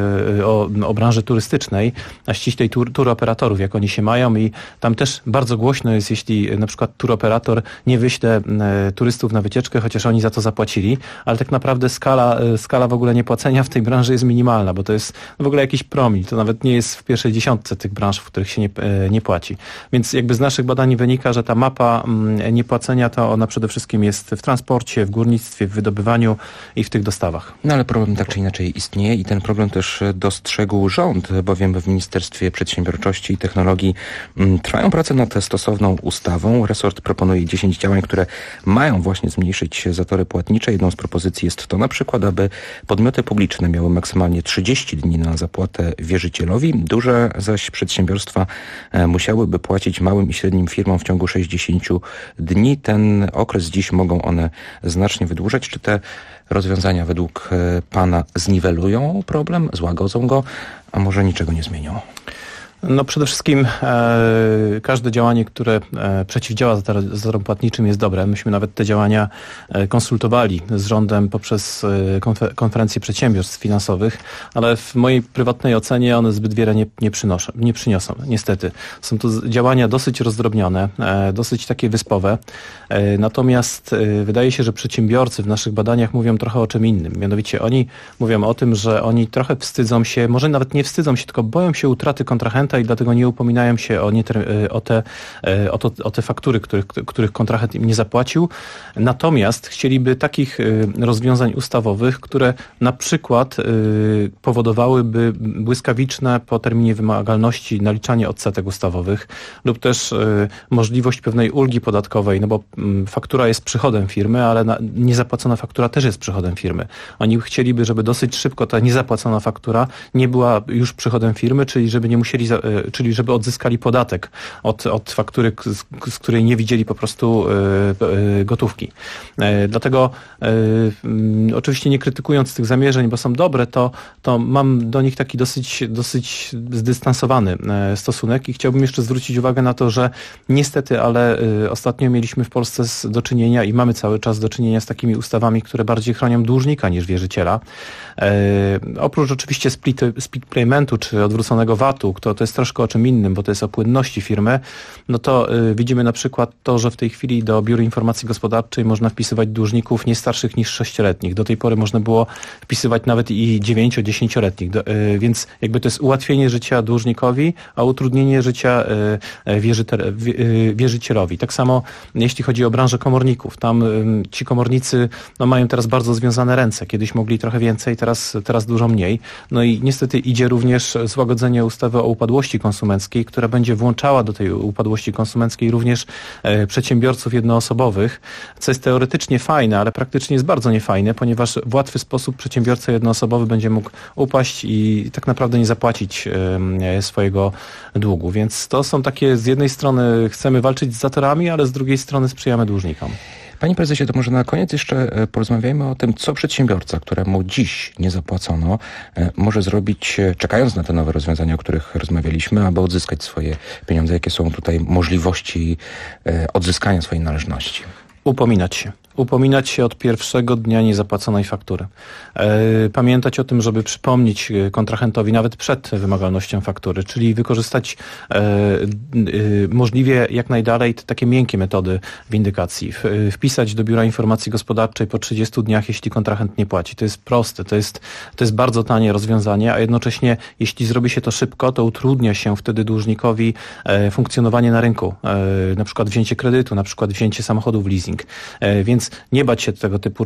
o branży turystycznej, a ściślej turoperatorów, jak oni się mają i tam też bardzo głośno jest, jeśli na przykład turoperator nie wyśle turystów na wycieczkę, chociaż oni za to zapłacili, ale tak naprawdę skala w ogóle niepłacenia w tej branży jest minimalna, bo to jest w ogóle jakiś promil. To nawet nie jest w pierwszej dziesiątce tych branż, w których się nie płaci. Więc jakby z naszych badań wynika, że ta mapa niepłacenia to ona przede wszystkim jest w transporcie, w górnictwie, w wydobywaniu i w tych dostawach. No ale problem tak czy inaczej istnieje i ten problem też dostrzegł rząd, bowiem w Ministerstwie Przedsiębiorczości i Technologii trwają prace nad stosowną ustawą. Resort proponuje 10 działań, które mają właśnie zmniejszyć zatory płatnicze. Jedną z propozycji jest to na przykład, aby podmioty publiczne miały maksymalnie 30 dni na zapłatę wierzycielowi. Duże zaś przedsiębiorstwa musiałyby płacić małym i średnim firmom w ciągu 60 dni. Ten okres dziś mogą one znacznie wydłużać. Czy te rozwiązania według pana zniwelują problem, złagodzą go, a może niczego nie zmienią? No przede wszystkim każde działanie, które przeciwdziała zatorom płatniczym jest dobre. Myśmy nawet te działania konsultowali z rządem poprzez konferencję przedsiębiorstw finansowych, ale w mojej prywatnej ocenie one zbyt wiele nie przyniosą. Niestety. Są to działania dosyć rozdrobnione, dosyć takie wyspowe. Natomiast wydaje się, że przedsiębiorcy w naszych badaniach mówią trochę o czym innym. Mianowicie oni mówią o tym, że oni trochę wstydzą się, może nawet nie wstydzą się, tylko boją się utraty kontrahenta i dlatego nie upominają się o te faktury, których kontrahent im nie zapłacił. Natomiast chcieliby takich rozwiązań ustawowych, które na przykład powodowałyby błyskawiczne po terminie wymagalności naliczanie odsetek ustawowych lub też możliwość pewnej ulgi podatkowej, no bo faktura jest przychodem firmy, ale niezapłacona faktura też jest przychodem firmy. Oni chcieliby, żeby dosyć szybko ta niezapłacona faktura nie była już przychodem firmy, czyli żeby nie musieli czyli żeby odzyskali podatek od faktury, z której nie widzieli po prostu gotówki. Dlatego oczywiście nie krytykując tych zamierzeń, bo są dobre, to mam do nich taki dosyć zdystansowany stosunek i chciałbym jeszcze zwrócić uwagę na to, że niestety, ale ostatnio mieliśmy w Polsce do czynienia i mamy cały czas do czynienia z takimi ustawami, które bardziej chronią dłużnika niż wierzyciela. Oprócz oczywiście split paymentu czy odwróconego VAT-u, to jest troszkę o czym innym, bo to jest o płynności firmy, no to widzimy na przykład to, że w tej chwili do Biura Informacji Gospodarczej można wpisywać dłużników nie starszych niż 6-letnich. Do tej pory można było wpisywać nawet i 9-10-letnich, więc jakby to jest ułatwienie życia dłużnikowi, a utrudnienie życia wierzycielowi. Tak samo jeśli chodzi o branżę komorników. Tam ci komornicy mają teraz bardzo związane ręce. Kiedyś mogli trochę więcej, teraz dużo mniej. No i niestety idzie również złagodzenie ustawy o upadłości konsumenckiej, która będzie włączała do tej upadłości konsumenckiej również przedsiębiorców jednoosobowych, co jest teoretycznie fajne, ale praktycznie jest bardzo niefajne, ponieważ w łatwy sposób przedsiębiorca jednoosobowy będzie mógł upaść i tak naprawdę nie zapłacić swojego długu. Więc to są takie, z jednej strony chcemy walczyć z zatorami, ale z drugiej strony sprzyjamy dłużnikom. Panie prezesie, to może na koniec jeszcze porozmawiajmy o tym, co przedsiębiorca, któremu dziś nie zapłacono, może zrobić, czekając na te nowe rozwiązania, o których rozmawialiśmy, aby odzyskać swoje pieniądze. Jakie są tutaj możliwości odzyskania swojej należności? Upominać się od pierwszego dnia niezapłaconej faktury. Pamiętać o tym, żeby przypomnieć kontrahentowi nawet przed wymagalnością faktury, czyli wykorzystać możliwie jak najdalej takie miękkie metody windykacji. Wpisać do Biura Informacji Gospodarczej po 30 dniach, jeśli kontrahent nie płaci. To jest proste, to jest bardzo tanie rozwiązanie, a jednocześnie jeśli zrobi się to szybko, to utrudnia się wtedy dłużnikowi funkcjonowanie na rynku. Na przykład wzięcie kredytu, na przykład wzięcie samochodu w leasing. Więc nie bać się tego typu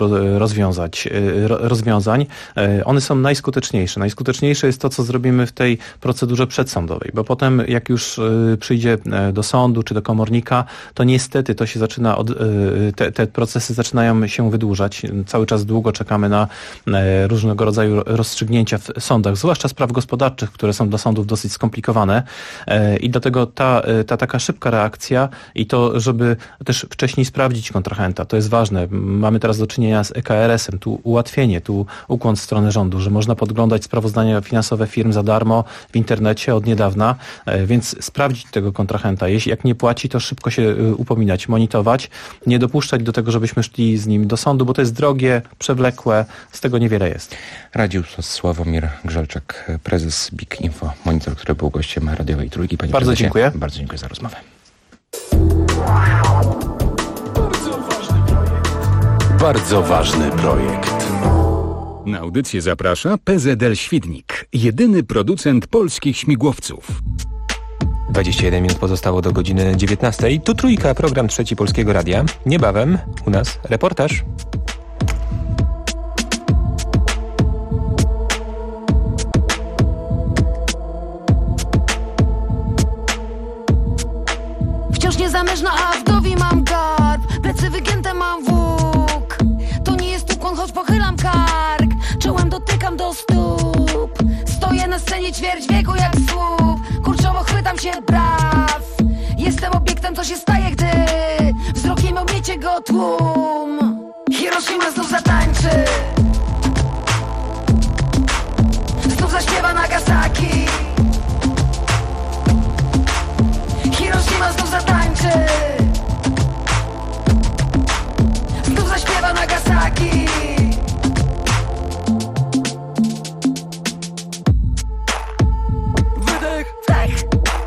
rozwiązań. One są najskuteczniejsze. Najskuteczniejsze jest to, co zrobimy w tej procedurze przedsądowej, bo potem jak już przyjdzie do sądu czy do komornika, to niestety to się zaczyna te procesy zaczynają się wydłużać. Cały czas długo czekamy na różnego rodzaju rozstrzygnięcia w sądach, zwłaszcza spraw gospodarczych, które są dla sądów dosyć skomplikowane i dlatego ta taka szybka reakcja i to, żeby też wcześniej sprawdzić kontrahenta, to jest ważne. Mamy teraz do czynienia z EKRS-em, tu ułatwienie, tu ukłon w stronę rządu, że można podglądać sprawozdania finansowe firm za darmo w internecie od niedawna, więc sprawdzić tego kontrahenta. Jeśli jak nie płaci, to szybko się upominać, monitorować, nie dopuszczać do tego, żebyśmy szli z nim do sądu, bo to jest drogie, przewlekłe, z tego niewiele jest. Radził Sławomir Grzelczak, prezes BIG Info Monitor, który był gościem radiowej Trójki. Panie bardzo prezesie, dziękuję. Bardzo dziękuję za rozmowę. Bardzo ważny projekt. Na audycję zaprasza PZL Świdnik, jedyny producent polskich śmigłowców. 21 minut pozostało do godziny 19. Tu Trójka, program Trzeci Polskiego Radia. Niebawem u nas reportaż. Wciąż niezamężna, a wdowi mam garb. Plecy wygięte mam włók. To nie jest ukłon, choć pochylam kark. Czołem dotykam do stóp. Stoję na scenie ćwierć wieku jak słup. Kurczowo chwytam się braw. Jestem obiektem, co się staje, gdy wzrokiem omiecie go tłum. Hiroshima znów zatańczy. Znów zaśpiewa Nagasaki. Hiroshima znów zatańczy. Znów zaśpiewa Nagasaki. Wydech, wdech.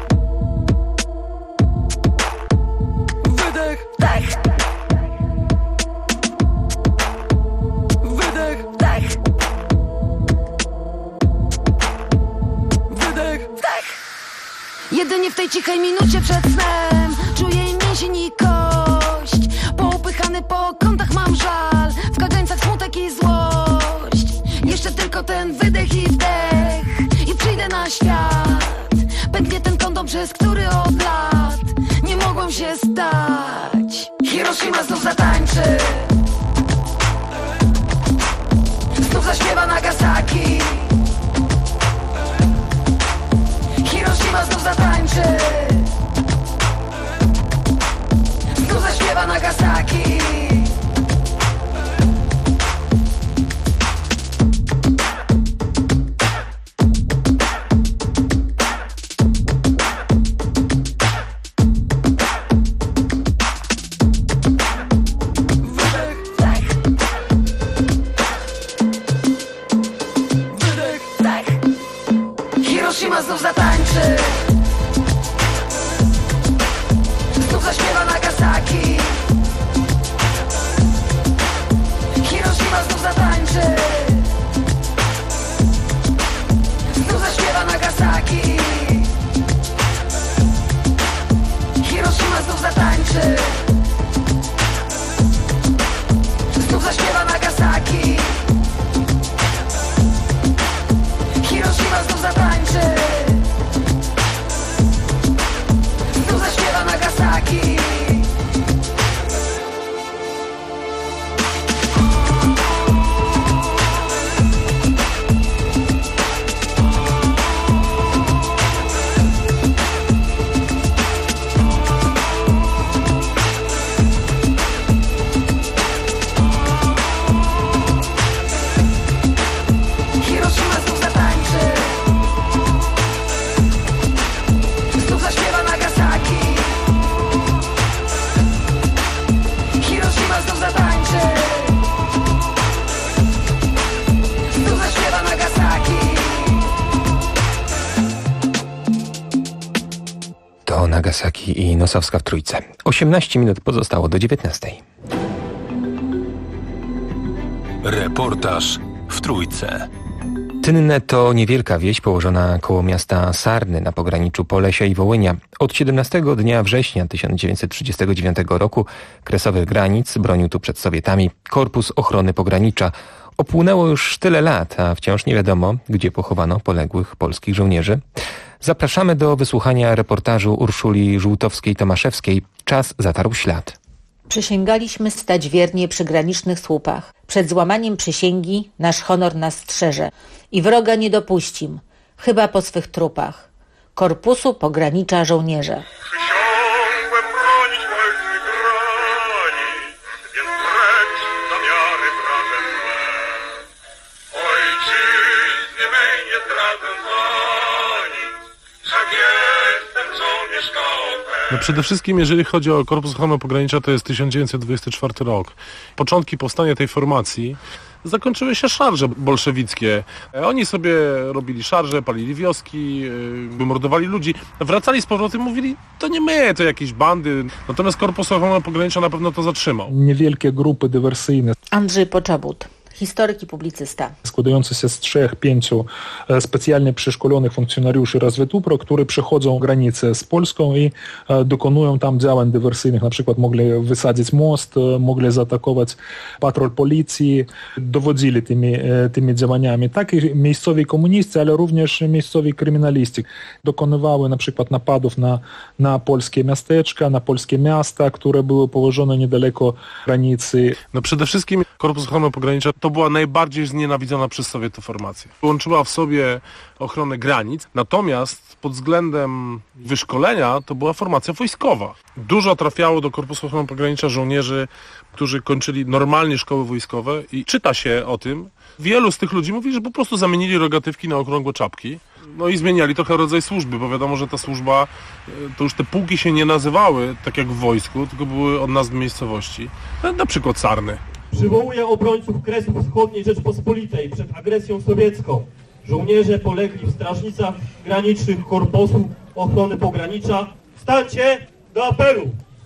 Wydech, wdech. Wydech, wdech. Wydech, wdech. Jedynie w tej cichej minucie przed snem czuję mięsień i kość. Poupychany po kątach mam żal, w kagańcach smutek i złość. Jeszcze tylko ten wydech i wdech i przyjdę na świat. Pęknie ten kondom, przez który od lat nie mogłem się stać. Hiroshima znów zatańczy. Znów zaśpiewa Nagasaki. Hiroshima znów Hiroshima znów zatańczy, znów zaśpiewa Nagasaki. Hiroshima znów zatańczy, znów zaśpiewa Nagasaki. Hiroshima znów zatańczy, znów zaśpiewa Nagasaki. Hiroshima znów zatańczy, znów zaśpiewa Nagasaki. Nagasaki i Nosowska w trójce. 18 minut pozostało do 19. Reportaż w trójce. Tynne to niewielka wieś położona koło miasta Sarny na pograniczu Polesia i Wołynia. Od 17 dnia września 1939 roku kresowych granic bronił tu przed Sowietami Korpus Ochrony Pogranicza. Upłynęło już tyle lat, a wciąż nie wiadomo, gdzie pochowano poległych polskich żołnierzy. Zapraszamy do wysłuchania reportażu Urszuli Żółtowskiej-Tomaszewskiej. Czas zatarł ślad. Przysięgaliśmy stać wiernie przy granicznych słupach. Przed złamaniem przysięgi nasz honor nas strzeże i wroga nie dopuścim, chyba po swych trupach. Korpusu Pogranicza Żołnierze. No przede wszystkim, jeżeli chodzi o Korpus Ochrony Pogranicza, to jest 1924 rok. Początki powstania tej formacji zakończyły się szarże bolszewickie. Oni sobie robili szarże, palili wioski, mordowali ludzi. Wracali z powrotem i mówili, to nie my, to jakieś bandy. Natomiast Korpus Ochrony Pogranicza na pewno to zatrzymał. Niewielkie grupy dywersyjne. Andrzej Poczobut, historyk i publicysta. Składający się z 3-5 specjalnie przeszkolonych funkcjonariuszy разведUPRO, którzy przechodzą granicę z Polską i dokonują tam działań dywersyjnych. Na przykład mogli wysadzić most, mogli zaatakować patrol policji, dowodzili tymi działaniami. Tak i miejscowi komuniści, ale również miejscowi kryminaliści. Dokonywały na przykład napadów na polskie miasteczka, na polskie miasta, które były położone niedaleko granicy. No przede wszystkim Korpus Ochrony Pogranicza to była najbardziej znienawidzona przez Sowietów formacja. Łączyła w sobie ochronę granic, natomiast pod względem wyszkolenia to była formacja wojskowa. Dużo trafiało do Korpusu Ochrony Pogranicza żołnierzy, którzy kończyli normalnie szkoły wojskowe i czyta się o tym. Wielu z tych ludzi mówi, że po prostu zamienili rogatywki na okrągłe czapki. No i zmieniali trochę rodzaj służby, bo wiadomo, że ta służba, to już te pułki się nie nazywały tak jak w wojsku, tylko były od nazw miejscowości. Na przykład Sarny. Przywołuje obrońców Kresów Wschodniej Rzeczpospolitej przed agresją sowiecką. Żołnierze polegli w strażnicach granicznych Korpusu Ochrony Pogranicza. Stańcie do apelu!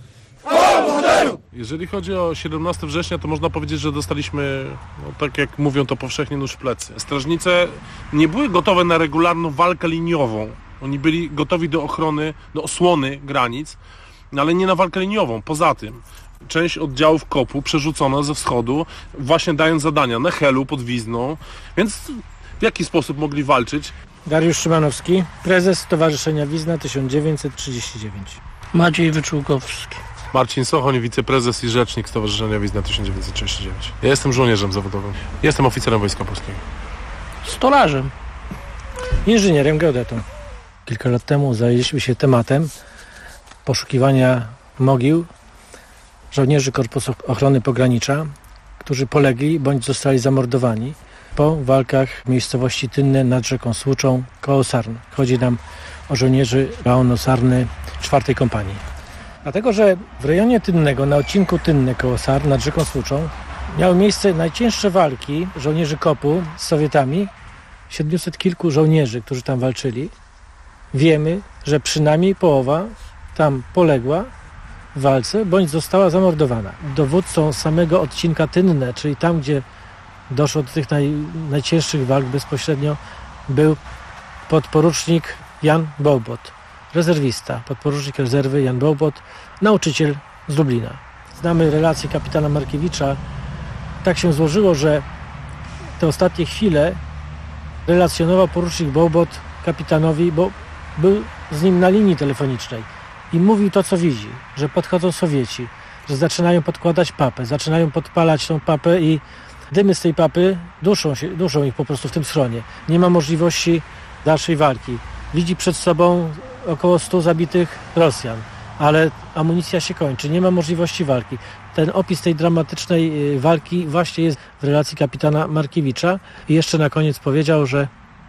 Jeżeli chodzi o 17 września, to można powiedzieć, że dostaliśmy, no, tak jak mówią to powszechnie, nóż w plecy. Strażnice nie były gotowe na regularną walkę liniową. Oni byli gotowi do ochrony, do osłony granic, ale nie na walkę liniową. Poza tym część oddziałów KOP-u przerzucono ze wschodu, właśnie dając zadania na Helu pod Wizną, więc w jaki sposób mogli walczyć? Dariusz Szymanowski, prezes Stowarzyszenia Wizna 1939. Maciej Wyczółkowski. Marcin Sochoń, wiceprezes i rzecznik Stowarzyszenia Wizna 1939. Ja jestem żołnierzem zawodowym. Jestem oficerem Wojska Polskiego. Stolarzem. Inżynierem geodetą. Kilka lat temu zajęliśmy się tematem poszukiwania mogił żołnierzy Korpusu Ochrony Pogranicza, którzy polegli bądź zostali zamordowani po walkach w miejscowości Tynne nad rzeką Słuczą koło Sarny. Chodzi nam o żołnierzy Baonu Sarny 4. kompanii. Dlatego, że w rejonie Tynnego, na odcinku Tynne koło Sarny nad rzeką Słuczą miały miejsce najcięższe walki żołnierzy KOP-u z Sowietami. 700 kilku żołnierzy, którzy tam walczyli, wiemy, że przynajmniej połowa tam poległa w walce, bądź została zamordowana. Dowódcą samego odcinka Tynne, czyli tam, gdzie doszło do tych najcięższych walk bezpośrednio, był podporucznik Jan Bełbot, rezerwista, podporucznik rezerwy Jan Bełbot, nauczyciel z Lublina. Znamy relację kapitana Markiewicza. Tak się złożyło, że te ostatnie chwile relacjonował porucznik Bełbot kapitanowi, bo był z nim na linii telefonicznej i mówił to, co widzi, że podchodzą Sowieci, że zaczynają podkładać papę, zaczynają podpalać tą papę i dymy z tej papy duszą ich po prostu w tym schronie. Nie ma możliwości dalszej walki. Widzi przed sobą około 100 zabitych Rosjan, ale amunicja się kończy, nie ma możliwości walki. Ten opis tej dramatycznej walki właśnie jest w relacji kapitana Markiewicza i jeszcze na koniec powiedział, że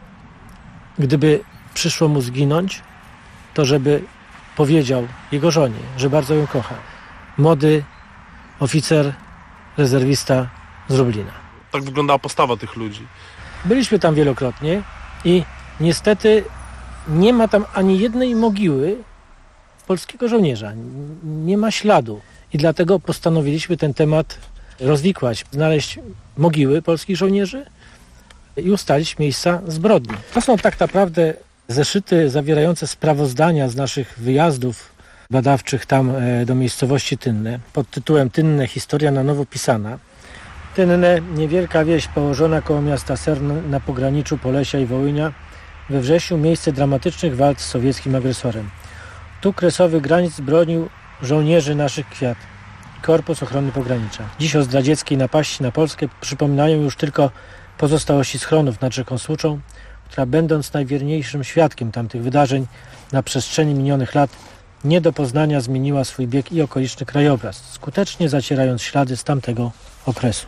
gdyby przyszło mu zginąć, to żeby powiedział jego żonie, że bardzo ją kocha. Młody oficer, rezerwista z Lublina. Tak wyglądała postawa tych ludzi. Byliśmy tam wielokrotnie i niestety nie ma tam ani jednej mogiły polskiego żołnierza. Nie ma śladu. I dlatego postanowiliśmy ten temat rozwikłać, znaleźć mogiły polskich żołnierzy i ustalić miejsca zbrodni. To są tak naprawdę zeszyty zawierające sprawozdania z naszych wyjazdów badawczych tam do miejscowości Tynne pod tytułem Tynne, historia na nowo pisana. Tynne, niewielka wieś położona koło miasta Sern na pograniczu Polesia i Wołynia, we wrześniu miejsce dramatycznych walk z sowieckim agresorem. Tu kresowy granic bronił żołnierzy naszych kwiat, Korpus Ochrony Pogranicza. Dziś o zdradzieckiej napaści na Polskę przypominają już tylko pozostałości schronów nad rzeką Słuczą, która będąc najwierniejszym świadkiem tamtych wydarzeń na przestrzeni minionych lat nie do poznania zmieniła swój bieg i okoliczny krajobraz, skutecznie zacierając ślady z tamtego okresu.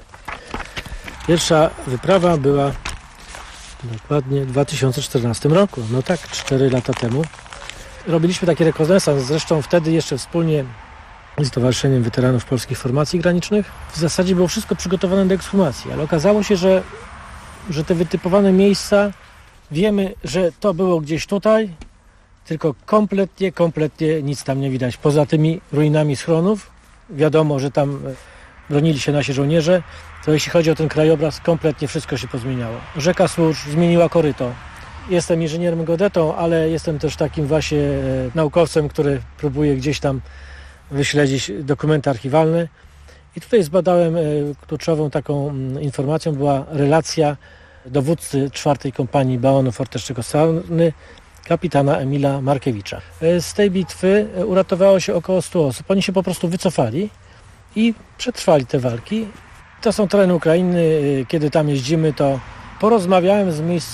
Pierwsza wyprawa była dokładnie w 2014 roku, no tak, 4 lata temu. Robiliśmy taki rekonesans, zresztą wtedy jeszcze wspólnie z Stowarzyszeniem Weteranów Polskich Formacji Granicznych. W zasadzie było wszystko przygotowane do ekshumacji, ale okazało się, że te wytypowane miejsca, wiemy, że to było gdzieś tutaj, tylko kompletnie nic tam nie widać. Poza tymi ruinami schronów, wiadomo, że tam bronili się nasi żołnierze, to jeśli chodzi o ten krajobraz, kompletnie wszystko się pozmieniało. Rzeka Słucz zmieniła koryto. Jestem inżynierem geodetą, ale jestem też takim właśnie naukowcem, który próbuje gdzieś tam wyśledzić dokumenty archiwalne. I tutaj zbadałem kluczową taką informacją, była relacja dowódcy 4. Kompanii Baonów Orteszczego Sarny, kapitana Emila Markiewicza. Z tej bitwy uratowało się około 100 osób. Oni się po prostu wycofali i przetrwali te walki. To są tereny Ukrainy. Kiedy tam jeździmy, to porozmawiałem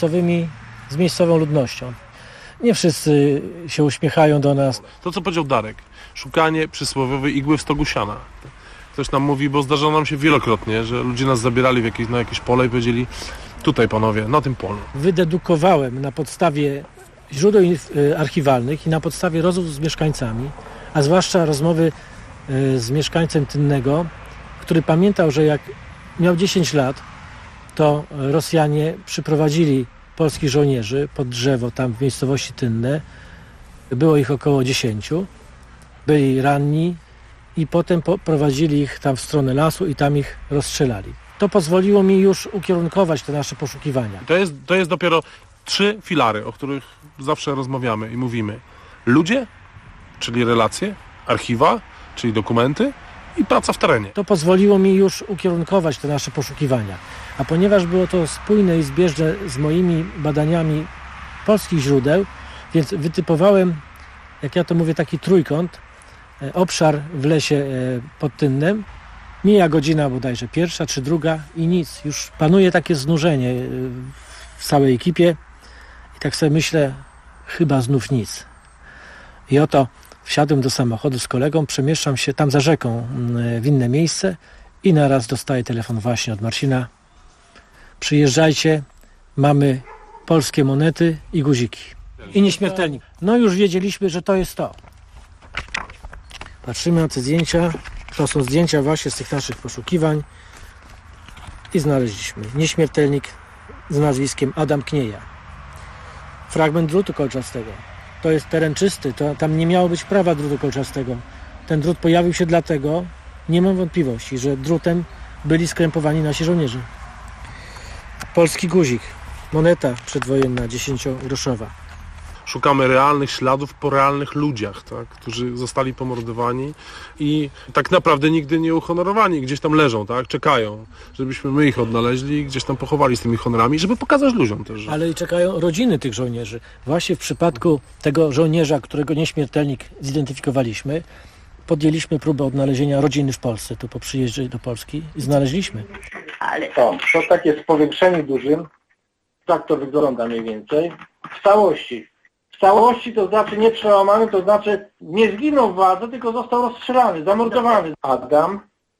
z miejscową ludnością. Nie wszyscy się uśmiechają do nas. To, co powiedział Darek, szukanie przysłowiowej igły w stogu siana. Ktoś nam mówi, bo zdarzało nam się wielokrotnie, że ludzie nas zabierali na jakieś pole i powiedzieli: tutaj panowie, na tym polu. Wydedukowałem na podstawie źródeł archiwalnych i na podstawie rozmów z mieszkańcami, a zwłaszcza rozmowy z mieszkańcem Tynnego, który pamiętał, że jak miał 10 lat, to Rosjanie przyprowadzili polskich żołnierzy pod drzewo tam w miejscowości Tynne. Było ich około 10. Byli ranni i potem prowadzili ich tam w stronę lasu i tam ich rozstrzelali. To pozwoliło mi już ukierunkować te nasze poszukiwania. To jest dopiero 3 filary, o których zawsze rozmawiamy i mówimy. Ludzie, czyli relacje, archiwa, czyli dokumenty i praca w terenie. To pozwoliło mi już ukierunkować te nasze poszukiwania. A ponieważ było to spójne i zbieżne z moimi badaniami polskich źródeł, więc wytypowałem, jak ja to mówię, taki trójkąt, obszar w lesie pod Tynnem. Mija godzina bodajże 1 czy 2 i nic. Już panuje takie znużenie w całej ekipie i tak sobie myślę, chyba znów nic. I oto wsiadłem do samochodu z kolegą, przemieszczam się tam za rzeką w inne miejsce i naraz dostaję telefon właśnie od Marcina. Przyjeżdżajcie, mamy polskie monety i guziki. I nieśmiertelnik. No już wiedzieliśmy, że to jest to. Patrzymy na te zdjęcia. To są zdjęcia właśnie z tych naszych poszukiwań. I znaleźliśmy nieśmiertelnik z nazwiskiem Adam Knieja. Fragment drutu kolczastego. to jest teren czysty, tam nie miało być prawa drutu kolczastego. Ten drut pojawił się dlatego, nie mam wątpliwości, że drutem byli skrępowani nasi żołnierze. Polski guzik, moneta przedwojenna 10-groszowa. Szukamy realnych śladów po realnych ludziach, tak, którzy zostali pomordowani i tak naprawdę nigdy nie uhonorowani. Gdzieś tam leżą, tak, czekają, żebyśmy my ich odnaleźli i gdzieś tam pochowali z tymi honorami, żeby pokazać ludziom też. Ale i czekają rodziny tych żołnierzy. Właśnie w przypadku tego żołnierza, którego nieśmiertelnik zidentyfikowaliśmy, podjęliśmy próbę odnalezienia rodziny w Polsce, tu po przyjeździe do Polski i znaleźliśmy. Ale to tak jest w powiększeniu dużym, tak to wygląda mniej więcej, w całości. W całości to znaczy nie przełamany, to znaczy nie zginął w walce, tylko został rozstrzelany, zamordowany. Adam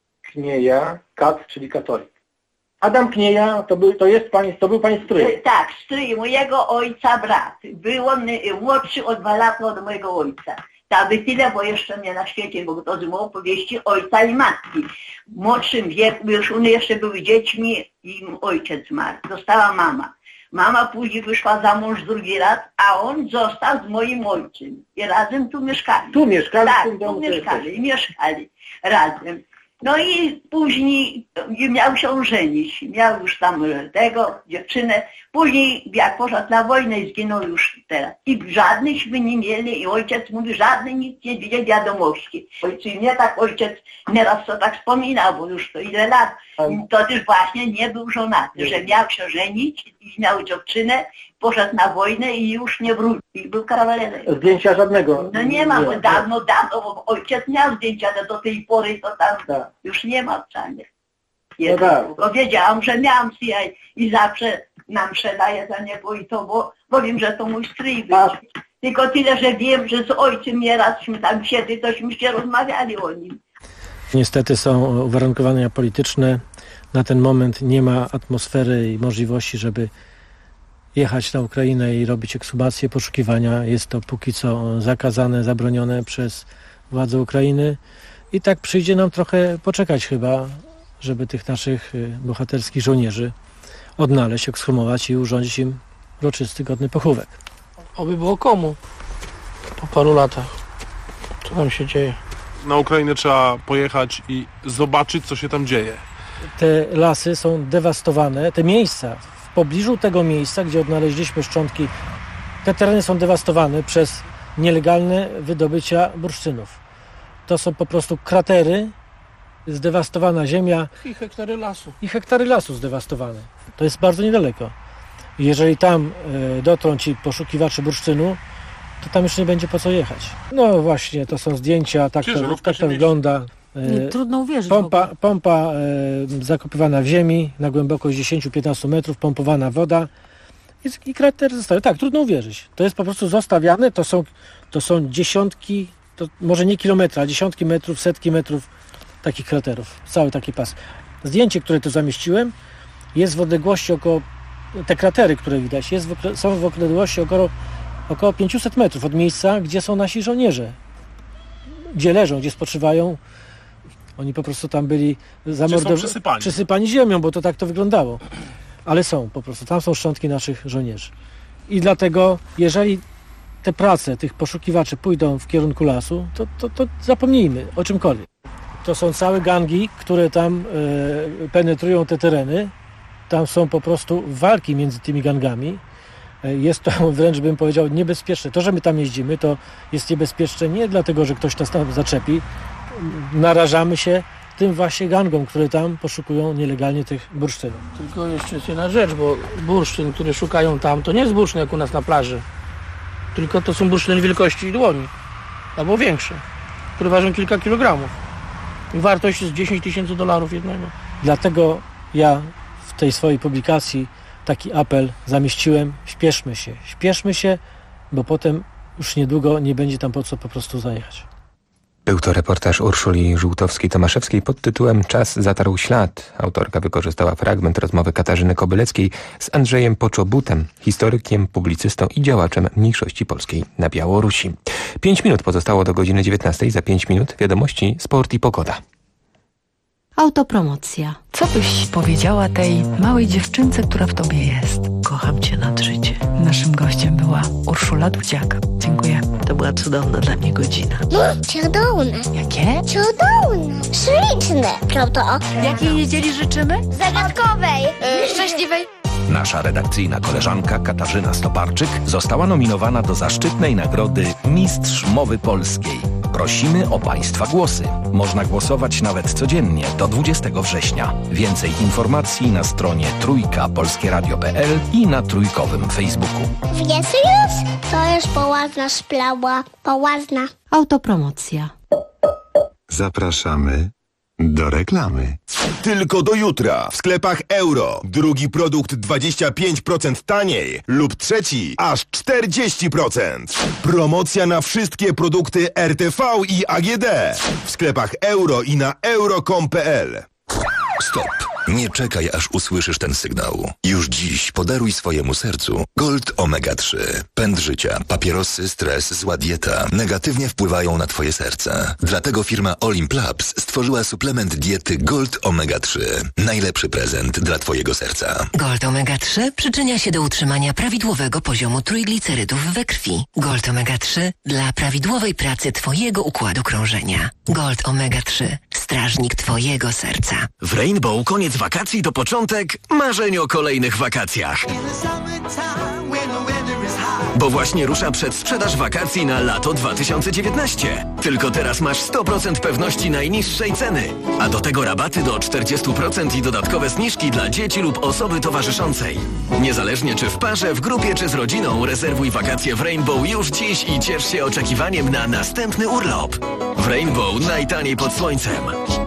Knieja, kat, czyli katolik. Adam Knieja to był pani stryj. Tak, stryj mojego ojca brat. Był on młodszy o 2 lata od mojego ojca. Aby tyle, bo jeszcze mnie na świecie, bo to z opowieści ojca i matki. W młodszym wieku, już one jeszcze były dziećmi i ojciec zmarł. Została mama. Mama później wyszła za mąż drugi raz, a on został z moim ojcem. I razem tu mieszkali. Tu mieszkali? Tak, tu mieszkali. I mieszkali razem. No i później miał się żenić. Miał już tam dziewczynę. Później jak poszedł na wojnę i zginął już teraz. I żadnyśmy nie mieli i ojciec mówi, żadnych nic nie widzieli wiadomości. I mnie tak ojciec nieraz to tak wspominał, bo już to ile lat. To też właśnie nie był żonaty, że miał się żenić i miał dziewczynę, poszedł na wojnę i już nie wrócił. I był kawalerem. Zdjęcia żadnego? No nie ma, bo dawno, bo ojciec miał zdjęcia, ale do tej pory to tam już nie ma wcale. No tak. Powiedziałam, że miałam i zawsze nam daje za niego i to, bo wiem, że to mój stryj był. Tylko tyle, że wiem, że z ojcem nierazśmy tam siedli, tośmy się rozmawiali o nim. Niestety są uwarunkowania polityczne. Na ten moment nie ma atmosfery i możliwości, żeby jechać na Ukrainę i robić ekshumację, poszukiwania. Jest to póki co zakazane, zabronione przez władze Ukrainy. I tak przyjdzie nam trochę poczekać chyba, żeby tych naszych bohaterskich żołnierzy odnaleźć, ekshumować i urządzić im uroczysty, godny pochówek. Oby było komu po paru latach. Co tam się dzieje? Na Ukrainę trzeba pojechać i zobaczyć, co się tam dzieje. Te lasy są dewastowane, te miejsca, w pobliżu tego miejsca, gdzie odnaleźliśmy szczątki, te tereny są dewastowane przez nielegalne wydobycia bursztynów. To są po prostu kratery, zdewastowana ziemia. I hektary lasu zdewastowane. To jest bardzo niedaleko. Jeżeli tam dotrą ci poszukiwacze bursztynu, to tam już nie będzie po co jechać. No właśnie, to są zdjęcia, tak to wygląda. Trudno uwierzyć. Pompa zakopywana w ziemi na głębokość 10-15 metrów, pompowana woda i krater zostały. Tak, trudno uwierzyć. To jest po prostu zostawiane, to są dziesiątki, to może nie kilometra, dziesiątki metrów, setki metrów takich kraterów. Cały taki pas. Zdjęcie, które tu zamieściłem, jest w odległości te kratery, które widać, są w odległości około 500 metrów od miejsca, gdzie są nasi żołnierze. Gdzie leżą, gdzie spoczywają. Oni po prostu tam byli przysypani ziemią, bo to tak to wyglądało. Ale są po prostu, tam są szczątki naszych żołnierzy. I dlatego, jeżeli te prace tych poszukiwaczy pójdą w kierunku lasu, to zapomnijmy o czymkolwiek. To są całe gangi, które tam penetrują te tereny. Tam są po prostu walki między tymi gangami. Jest to wręcz, bym powiedział, niebezpieczne. To, że my tam jeździmy, to jest niebezpieczne nie dlatego, że ktoś nas tam zaczepi. Narażamy się tym właśnie gangom, które tam poszukują nielegalnie tych bursztynów. Tylko jeszcze jest jedna rzecz, bo bursztyn, który szukają tam, to nie jest bursztyn jak u nas na plaży. Tylko to są bursztyny wielkości dłoni, albo większe, które ważą kilka kilogramów. I wartość jest $10,000 jednego. Dlatego ja w tej swojej publikacji taki apel zamieściłem: śpieszmy się, bo potem już niedługo nie będzie tam po co po prostu zajechać. Był to reportaż Urszuli Żółtowskiej-Tomaszewskiej pod tytułem Czas zatarł ślad. Autorka wykorzystała fragment rozmowy Katarzyny Kobyleckiej z Andrzejem Poczobutem, historykiem, publicystą i działaczem mniejszości polskiej na Białorusi. 5 minut pozostało do godziny 19. Za 5 minut wiadomości, sport i pogoda. Autopromocja. Co byś powiedziała tej małej dziewczynce, która w tobie jest? Kocham cię nad życie. Naszym gościem była Urszula Dudziak. Dziękuję. To była cudowna dla mnie godzina. Cudowne. Jakie? Cudowne. Śliczne. Prawda? Jakiej niedzieli życzymy? Zagadkowej. Szczęśliwej. Nasza redakcyjna koleżanka Katarzyna Stoparczyk została nominowana do zaszczytnej nagrody Mistrz Mowy Polskiej. Prosimy o Państwa głosy. Można głosować nawet codziennie do 20 września. Więcej informacji na stronie trójkapolskieradio.pl i na trójkowym Facebooku. Wiesz już? To jest poważna sprawa. Poważna. Autopromocja. Zapraszamy do reklamy. Tylko do jutra w sklepach Euro. Drugi produkt 25% taniej lub trzeci aż 40%. Promocja na wszystkie produkty RTV i AGD. W sklepach Euro i na euro.com.pl. Stop! Nie czekaj, aż usłyszysz ten sygnał. Już dziś podaruj swojemu sercu Gold Omega 3. Pęd życia, papierosy, stres, zła dieta negatywnie wpływają na twoje serce. Dlatego firma Olymp Labs stworzyła suplement diety Gold Omega 3. Najlepszy prezent dla twojego serca. Gold Omega 3 przyczynia się do utrzymania prawidłowego poziomu trójglicerydów we krwi. Gold Omega 3 dla prawidłowej pracy twojego układu krążenia. Gold Omega 3. Strażnik twojego serca. W Rainbow koniec wakacji to początek marzeń o kolejnych wakacjach. Bo właśnie rusza przedsprzedaż wakacji na lato 2019. Tylko teraz masz 100% pewności najniższej ceny. A do tego rabaty do 40% i dodatkowe zniżki dla dzieci lub osoby towarzyszącej. Niezależnie czy w parze, w grupie czy z rodziną, rezerwuj wakacje w Rainbow już dziś i ciesz się oczekiwaniem na następny urlop. W Rainbow najtaniej pod słońcem.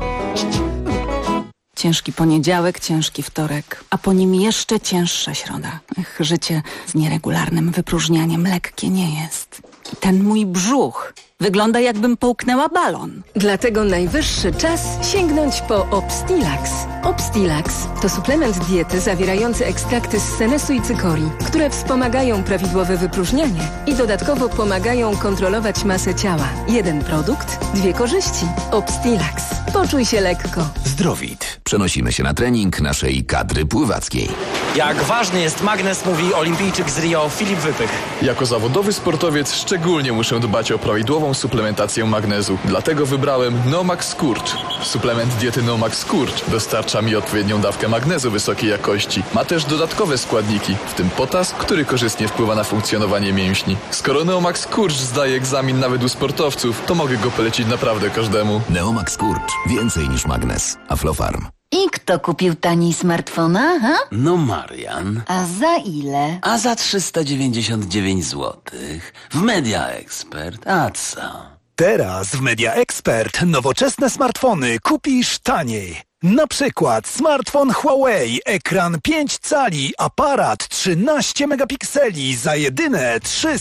Ciężki poniedziałek, ciężki wtorek, a po nim jeszcze cięższa środa. Życie z nieregularnym wypróżnianiem lekkie nie jest. Ten mój brzuch wygląda, jakbym połknęła balon. Dlatego najwyższy czas sięgnąć po Obstilax. Obstilax to suplement diety zawierający ekstrakty z senesu i cykorii, które wspomagają prawidłowe wypróżnianie i dodatkowo pomagają kontrolować masę ciała. Jeden produkt, dwie korzyści. Obstilax. Poczuj się lekko. Zdrowit. Przenosimy się na trening naszej kadry pływackiej. Jak ważny jest magnez, mówi olimpijczyk z Rio Filip Wypych. Jako zawodowy sportowiec szczególnie muszę dbać o prawidłową suplementację magnezu. Dlatego wybrałem Nomax Skurcz. Suplement diety Nomax Skurcz dostarcza mi odpowiednią dawkę magnezu wysokiej jakości. Ma też dodatkowe składniki, w tym potas, który korzystnie wpływa na funkcjonowanie mięśni. Skoro Neomax Skurcz zdaje egzamin nawet u sportowców, to mogę go polecić naprawdę każdemu. Neomax Skurcz. Więcej niż magnez. Aflofarm. I kto kupił taniej smartfona, ha? No Marian. A za ile? A za 399 zł. W Media Expert. A co? Teraz w Media Expert nowoczesne smartfony kupisz taniej. Na przykład smartfon Huawei, ekran 5 cali, aparat 13 megapikseli za jedyne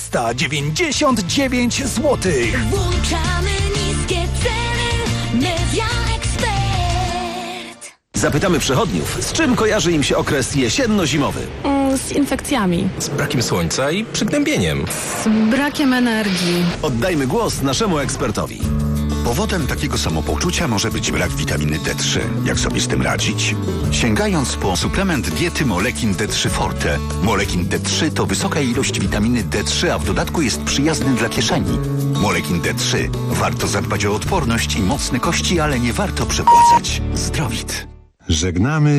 399 zł. Włączamy niskie ceny. Media Expert. Zapytamy przechodniów, z czym kojarzy im się okres jesienno-zimowy? Z infekcjami. Z brakiem słońca i przygnębieniem. Z brakiem energii. Oddajmy głos naszemu ekspertowi. Powodem takiego samopoczucia może być brak witaminy D3. Jak sobie z tym radzić? Sięgając po suplement diety Molekin D3 Forte. Molekin D3 to wysoka ilość witaminy D3, a w dodatku jest przyjazny dla kieszeni. Molekin D3. Warto zadbać o odporność i mocne kości, ale nie warto przepłacać. Zdrowit. Żegnamy